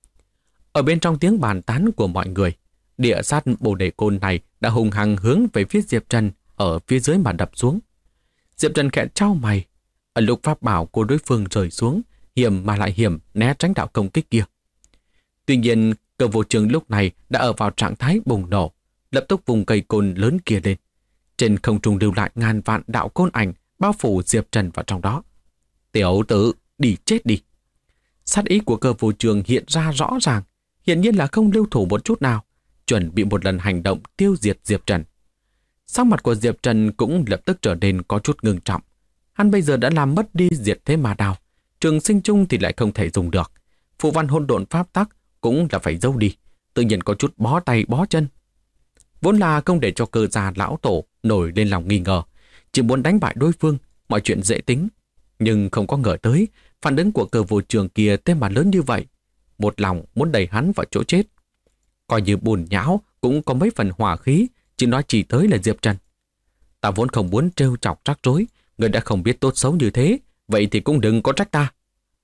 Ở bên trong tiếng bàn tán của mọi người, địa sát bồ đề côn này đã hùng hăng hướng về phía Diệp Trần ở phía dưới mà đập xuống. Diệp Trần khẽ trao mày. Ở lúc pháp bảo của đối phương rơi xuống, hiểm mà lại hiểm né tránh đạo công kích kia. Tuy nhiên, Cơ Vô Chương lúc này đã ở vào trạng thái bùng nổ, lập tức vùng cây côn lớn kia lên. Trên không trung lưu lại ngàn vạn đạo côn ảnh bao phủ Diệp Trần vào trong đó. Tiểu tử, đi chết đi. Sát ý của Cơ Vô Chương hiện ra rõ ràng, hiển nhiên là không lưu thủ một chút nào, chuẩn bị một lần hành động tiêu diệt Diệp Trần. Sắc mặt của Diệp Trần cũng lập tức trở nên có chút ngưng trọng. Hắn bây giờ đã làm mất đi diệt thế ma đao, trường sinh chung thì lại không thể dùng được. Phù văn hỗn độn pháp tắc cũng là phải giấu đi, tự nhiên có chút bó tay bó chân. Vốn là không để cho Cơ gia lão tổ nổi lên lòng nghi ngờ, chỉ muốn đánh bại đối phương, mọi chuyện dễ tính. Nhưng không có ngờ tới, phản ứng của Cơ Vô Chương kia thế mà lớn như vậy. Một lòng muốn đẩy hắn vào chỗ chết. Coi như bùn nhão cũng có mấy phần hỏa khí, chỉ nói chỉ tới là Diệp Trần. Ta vốn không muốn trêu chọc rắc rối, người đã không biết tốt xấu như thế, vậy thì cũng đừng có trách ta.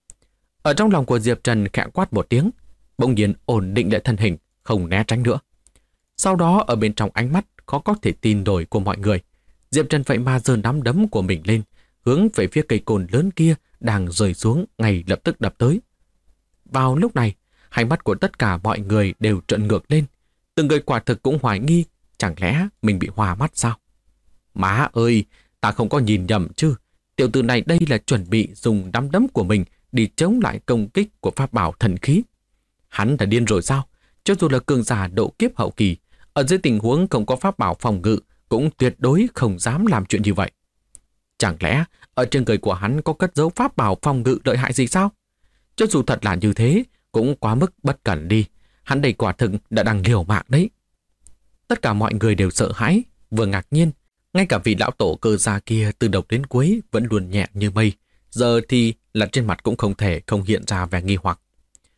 Ở trong lòng của Diệp Trần khẽ quát một tiếng, bỗng nhiên ổn định lại thân hình, không né tránh nữa. Sau đó ở bên trong ánh mắt khó có thể tin nổi của mọi người, Diệp Trần vậy mà giơ nắm đấm của mình lên, hướng về phía cây côn lớn kia đang rơi xuống ngay lập tức đập tới. Vào lúc này, hai mắt của tất cả mọi người đều trợn ngược lên, từng người quả thực cũng hoài nghi, chẳng lẽ mình bị hoa mắt sao? Má ơi, ta không có nhìn nhầm chứ, tiểu tử này đây là chuẩn bị dùng nắm đấm của mình đi chống lại công kích của pháp bảo thần khí. Hắn đã điên rồi sao? Cho dù là cường giả độ kiếp hậu kỳ, ở dưới tình huống không có pháp bảo phòng ngự, cũng tuyệt đối không dám làm chuyện như vậy. Chẳng lẽ ở trên người của hắn có cất giấu pháp bảo phòng ngự lợi hại gì sao? Cho dù thật là như thế, cũng quá mức bất cẩn đi. Hắn đây quả thực đã đang liều mạng đấy. Tất cả mọi người đều sợ hãi, vừa ngạc nhiên. Ngay cả vị lão tổ Cơ gia kia từ đầu đến cuối vẫn luôn nhẹ như mây. Giờ thì là trên mặt cũng không thể không hiện ra vẻ nghi hoặc.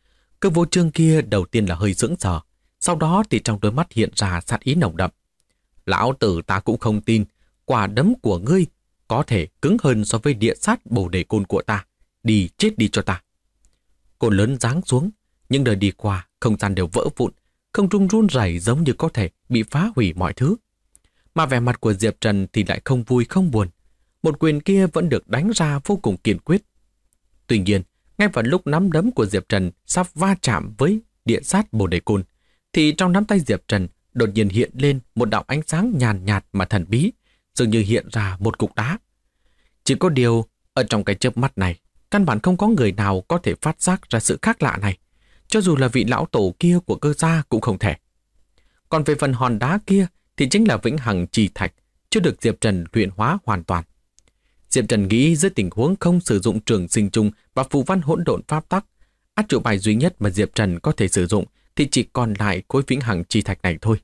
Cơ Vô Chương kia đầu tiên là hơi sững sờ, sau đó thì trong đôi mắt hiện ra sát ý nồng đậm. Lão tử ta cũng không tin, quả đấm của ngươi có thể cứng hơn so với địa sát bồ đề côn của ta. Đi chết đi cho ta. Côn lớn giáng xuống, nhưng đời đi qua, không gian đều vỡ vụn, không trung run rẩy giống như có thể bị phá hủy mọi thứ. Mà vẻ mặt của Diệp Trần thì lại không vui không buồn. Một quyền kia vẫn được đánh ra vô cùng kiên quyết. Tuy nhiên, ngay vào lúc nắm đấm của Diệp Trần sắp va chạm với địa sát bồ đề côn, thì trong nắm tay Diệp Trần đột nhiên hiện lên một đạo ánh sáng nhàn nhạt mà thần bí, dường như hiện ra một cục đá. Chỉ có điều, ở trong cái chớp mắt này, căn bản không có người nào có thể phát giác ra sự khác lạ này, cho dù là vị lão tổ kia của Cơ gia cũng không thể. Còn về phần hòn đá kia thì chính là vĩnh hằng chi thạch, chưa được Diệp Trần luyện hóa hoàn toàn. Diệp Trần nghĩ dưới tình huống không sử dụng trường sinh chung và phù văn hỗn độn pháp tắc, át chủ bài duy nhất mà Diệp Trần có thể sử dụng thì chỉ còn lại khối vĩnh hằng chi thạch này thôi.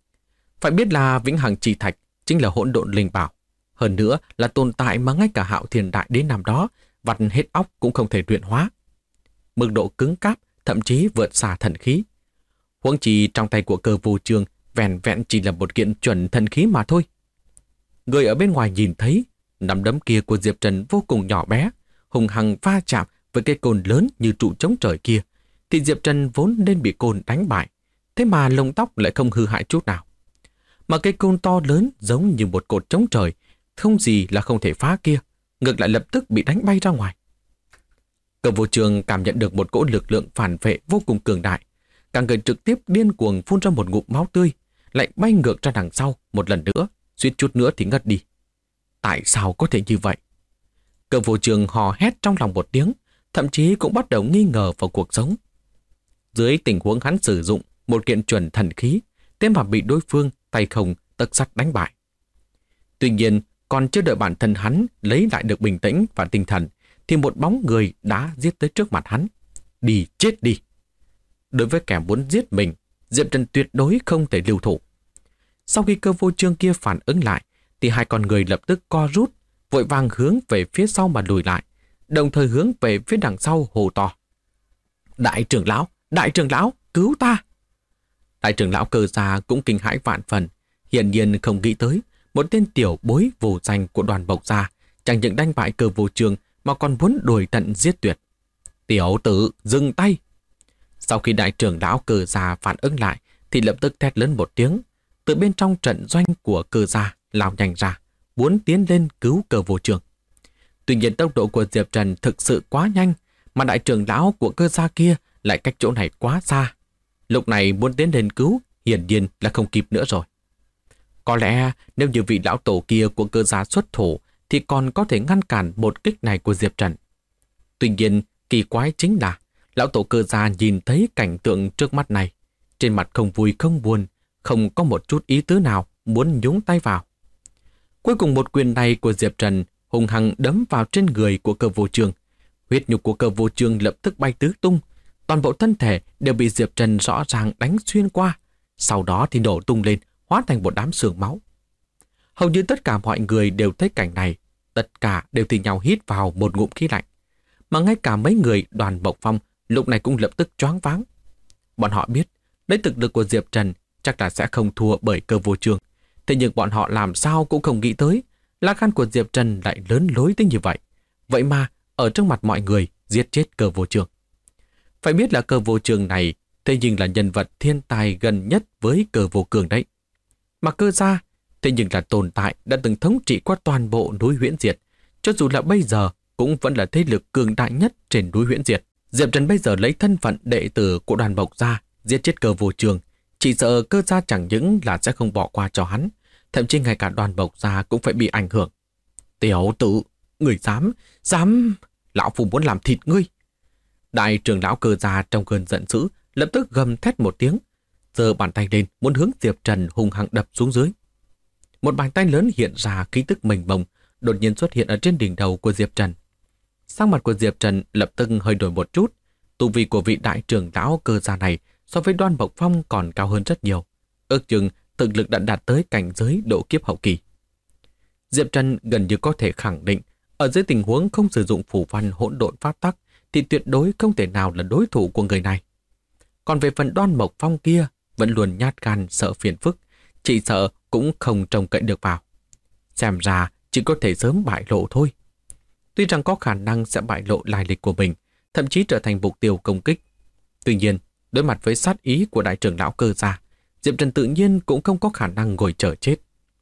Phải biết là vĩnh hằng chi thạch chính là hỗn độn linh bảo, hơn nữa là tồn tại mà ngay cả Hạo Thiên Đại Đế năm đó vặt hết óc cũng không thể luyện hóa. Mức độ cứng cáp thậm chí vượt xa thần khí. Huống chi trong tay của Cơ Vô Chương vẹn vẹn chỉ là một kiện chuẩn thần khí mà thôi. Người ở bên ngoài nhìn thấy nắm đấm kia của Diệp Trần vô cùng nhỏ bé, hùng hăng va chạm với cây côn lớn như trụ chống trời kia, thì Diệp Trần vốn nên bị côn đánh bại, thế mà lông tóc lại không hư hại chút nào. Mà cây côn to lớn giống như một cột chống trời, không gì là không thể phá kia, ngược lại lập tức bị đánh bay ra ngoài. Cơ vô trường cảm nhận được một cỗ lực lượng phản vệ vô cùng cường đại. Cả người trực tiếp điên cuồng phun ra một ngụm máu tươi, lại bay ngược ra đằng sau một lần nữa, suýt chút nữa thì ngất đi. Tại sao có thể như vậy? Cơ vô trường hò hét trong lòng một tiếng, thậm chí cũng bắt đầu nghi ngờ vào cuộc sống. Dưới tình huống hắn sử dụng một kiện chuẩn thần khí, thế mà bị đối phương tay không tấc sắt đánh bại. Tuy nhiên, còn chưa đợi bản thân hắn lấy lại được bình tĩnh và tinh thần, thì một bóng người đã giết tới trước mặt hắn. Đi chết đi! Đối với kẻ muốn giết mình, Diệp Trần tuyệt đối không thể lưu thủ. Sau khi Cơ Vô Chương kia phản ứng lại, thì hai con người lập tức co rút, vội vàng hướng về phía sau mà lùi lại, đồng thời hướng về phía đằng sau hô to. Đại trưởng lão, cứu ta! Đại trưởng lão Cơ gia cũng kinh hãi vạn phần, hiển nhiên không nghĩ tới một tên tiểu bối vô danh của Đoàn Mộc gia chẳng những đánh bại Cơ Vô Chương mà còn muốn đuổi tận giết tuyệt. Tiểu tử, dừng tay! Sau khi đại trưởng lão Cơ gia phản ứng lại, thì lập tức thét lớn một tiếng, từ bên trong trận doanh của Cơ gia lao nhanh ra, muốn tiến lên cứu Cơ Vô Chương. Tuy nhiên tốc độ của Diệp Trần thực sự quá nhanh, mà đại trưởng lão của Cơ gia kia lại cách chỗ này quá xa. Lúc này muốn tiến lên cứu, hiển nhiên là không kịp nữa rồi. Có lẽ nếu như vị lão tổ kia của Cơ gia xuất thủ, thì còn có thể ngăn cản một kích này của Diệp Trần. Tuy nhiên, kỳ quái chính là lão tổ Cơ gia nhìn thấy cảnh tượng trước mắt này, trên mặt không vui không buồn, không có một chút ý tứ nào muốn nhúng tay vào. Cuối cùng một quyền này của Diệp Trần hung hăng đấm vào trên người của Cơ Vô Chương. Huyết nhục của Cơ Vô Chương lập tức bay tứ tung, toàn bộ thân thể đều bị Diệp Trần rõ ràng đánh xuyên qua, sau đó thì nổ tung lên, hóa thành một đám xương máu. Hầu như tất cả mọi người đều thấy cảnh này, tất cả đều tìm nhau hít vào một ngụm khí lạnh, mà ngay cả mấy người Đoàn Mộc Phong lúc này cũng lập tức choáng váng. Bọn họ biết, lấy thực lực của Diệp Trần chắc là sẽ không thua bởi Cơ Vô Chương, thế nhưng bọn họ làm sao cũng không nghĩ tới, lá gan của Diệp Trần lại lớn lối tới như vậy. Vậy mà ở trước mặt mọi người giết chết Cơ Vô Chương. Phải biết là Cơ Vô Chương này thế nhưng là nhân vật thiên tài gần nhất với Cơ Vô Cường đấy. Mà Cơ gia thế nhưng là tồn tại đã từng thống trị qua toàn bộ núi Huyễn Diệt, cho dù là bây giờ cũng vẫn là thế lực cường đại nhất trên núi Huyễn Diệt. Diệp Trần bây giờ lấy thân phận đệ tử của Đoàn Mộc gia giết chết Cơ Vô Chương, chỉ sợ Cơ gia chẳng những là sẽ không bỏ qua cho hắn, thậm chí ngay cả Đoàn Mộc gia cũng phải bị ảnh hưởng. Tiểu tử, người dám, lão phu muốn làm thịt ngươi! Đại trưởng lão Cơ gia trong cơn giận dữ lập tức gầm thét một tiếng, giơ bàn tay lên muốn hướng Diệp Trần hung hăng đập xuống dưới. Một bàn tay lớn hiện ra khí tức mênh mông, đột nhiên xuất hiện ở trên đỉnh đầu của Diệp Trần. Sắc mặt của Diệp Trần lập tức hơi đổi một chút, tu vi của vị đại trưởng lão Cơ gia này so với Đoan Mộc Phong còn cao hơn rất nhiều, ước chừng thực lực đã đạt tới cảnh giới độ kiếp hậu kỳ. Diệp Trần gần như có thể khẳng định, ở dưới tình huống không sử dụng phù văn hỗn độn pháp tắc thì tuyệt đối không thể nào là đối thủ của người này. Còn về phần Đoan Mộc Phong kia, vẫn luôn nhát gan sợ phiền phức, chỉ sợ cũng không trông cậy được vào. Xem ra chỉ có thể sớm bại lộ thôi. Tuy rằng có khả năng sẽ bại lộ lai lịch của mình, thậm chí trở thành mục tiêu công kích. Tuy nhiên, đối mặt với sát ý của đại trưởng lão Cơ gia, Diệp Trần tự nhiên cũng không có khả năng ngồi chờ chết.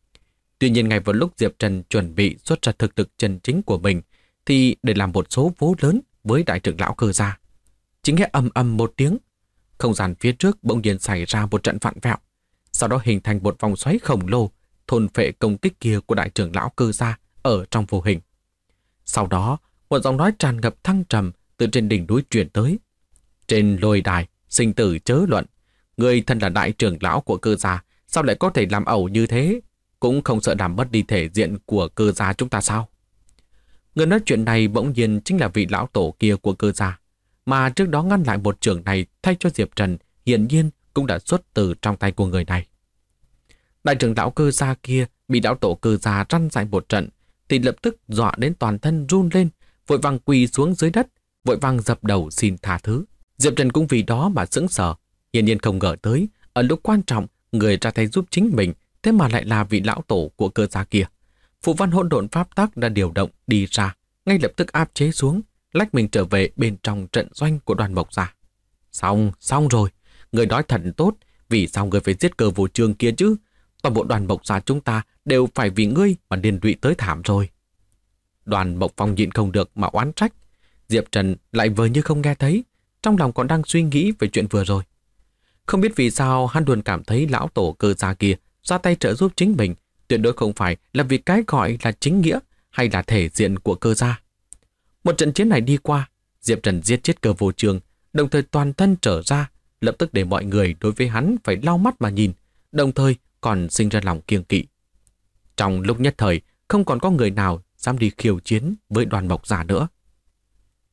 Tuy nhiên ngay vào lúc Diệp Trần chuẩn bị xuất ra thực lực chân chính của mình, thì để làm một số vố lớn với đại trưởng lão Cơ gia, chỉ nghe ầm ầm một tiếng, không gian phía trước bỗng nhiên xảy ra một trận vặn vẹo, sau đó hình thành một vòng xoáy khổng lồ thôn phệ công kích kia của đại trưởng lão Cơ gia ở trong vô hình. Sau đó, một giọng nói tràn ngập thăng trầm từ trên đỉnh núi truyền tới. Trên lôi đài, sinh tử chớ luận, người thân là đại trưởng lão của Cơ gia, sao lại có thể làm ẩu như thế? Cũng không sợ làm mất đi thể diện của Cơ gia chúng ta sao? Người nói chuyện này bỗng nhiên chính là vị lão tổ kia của Cơ gia, mà trước đó ngăn lại một trường này thay cho Diệp Trần, hiển nhiên cũng đã xuất từ trong tay của người này. Đại trưởng lão Cơ gia kia bị lão tổ Cơ gia răn dạy một trận, thì lập tức dọa đến toàn thân run lên, vội vàng quỳ xuống dưới đất, vội vàng dập đầu xin tha thứ. Diệp Trần cũng vì đó mà sững sờ, hiển nhiên không ngờ tới, ở lúc quan trọng, người ra tay giúp chính mình, thế mà lại là vị lão tổ của Cơ gia kia. Phù văn hỗn độn pháp tắc đã điều động đi ra, ngay lập tức áp chế xuống, lách mình trở về bên trong trận doanh của Đoàn Mộc gia. Xong rồi, người nói thật tốt, vì sao người phải giết Cơ Vô Chương kia chứ? Toàn bộ Đoàn Mộc gia chúng ta đều phải vì ngươi mà liên lụy tới thảm rồi. Đoàn Mộc Phong nhịn không được mà oán trách. Diệp Trần lại vờ như không nghe thấy, trong lòng còn đang suy nghĩ về chuyện vừa rồi. Không biết vì sao hắn luôn cảm thấy lão tổ Cơ gia kia ra tay trợ giúp chính mình tuyệt đối không phải là vì cái gọi là chính nghĩa hay là thể diện của Cơ gia. Một trận chiến này đi qua, Diệp Trần giết chết Cơ Vô Trường, đồng thời toàn thân trở ra, lập tức để mọi người đối với hắn phải lau mắt mà nhìn, đồng thời còn sinh ra lòng kiêng kỵ. Trong lúc nhất thời, không còn có người nào dám đi khiêu chiến với Đoàn Mộc Giả nữa.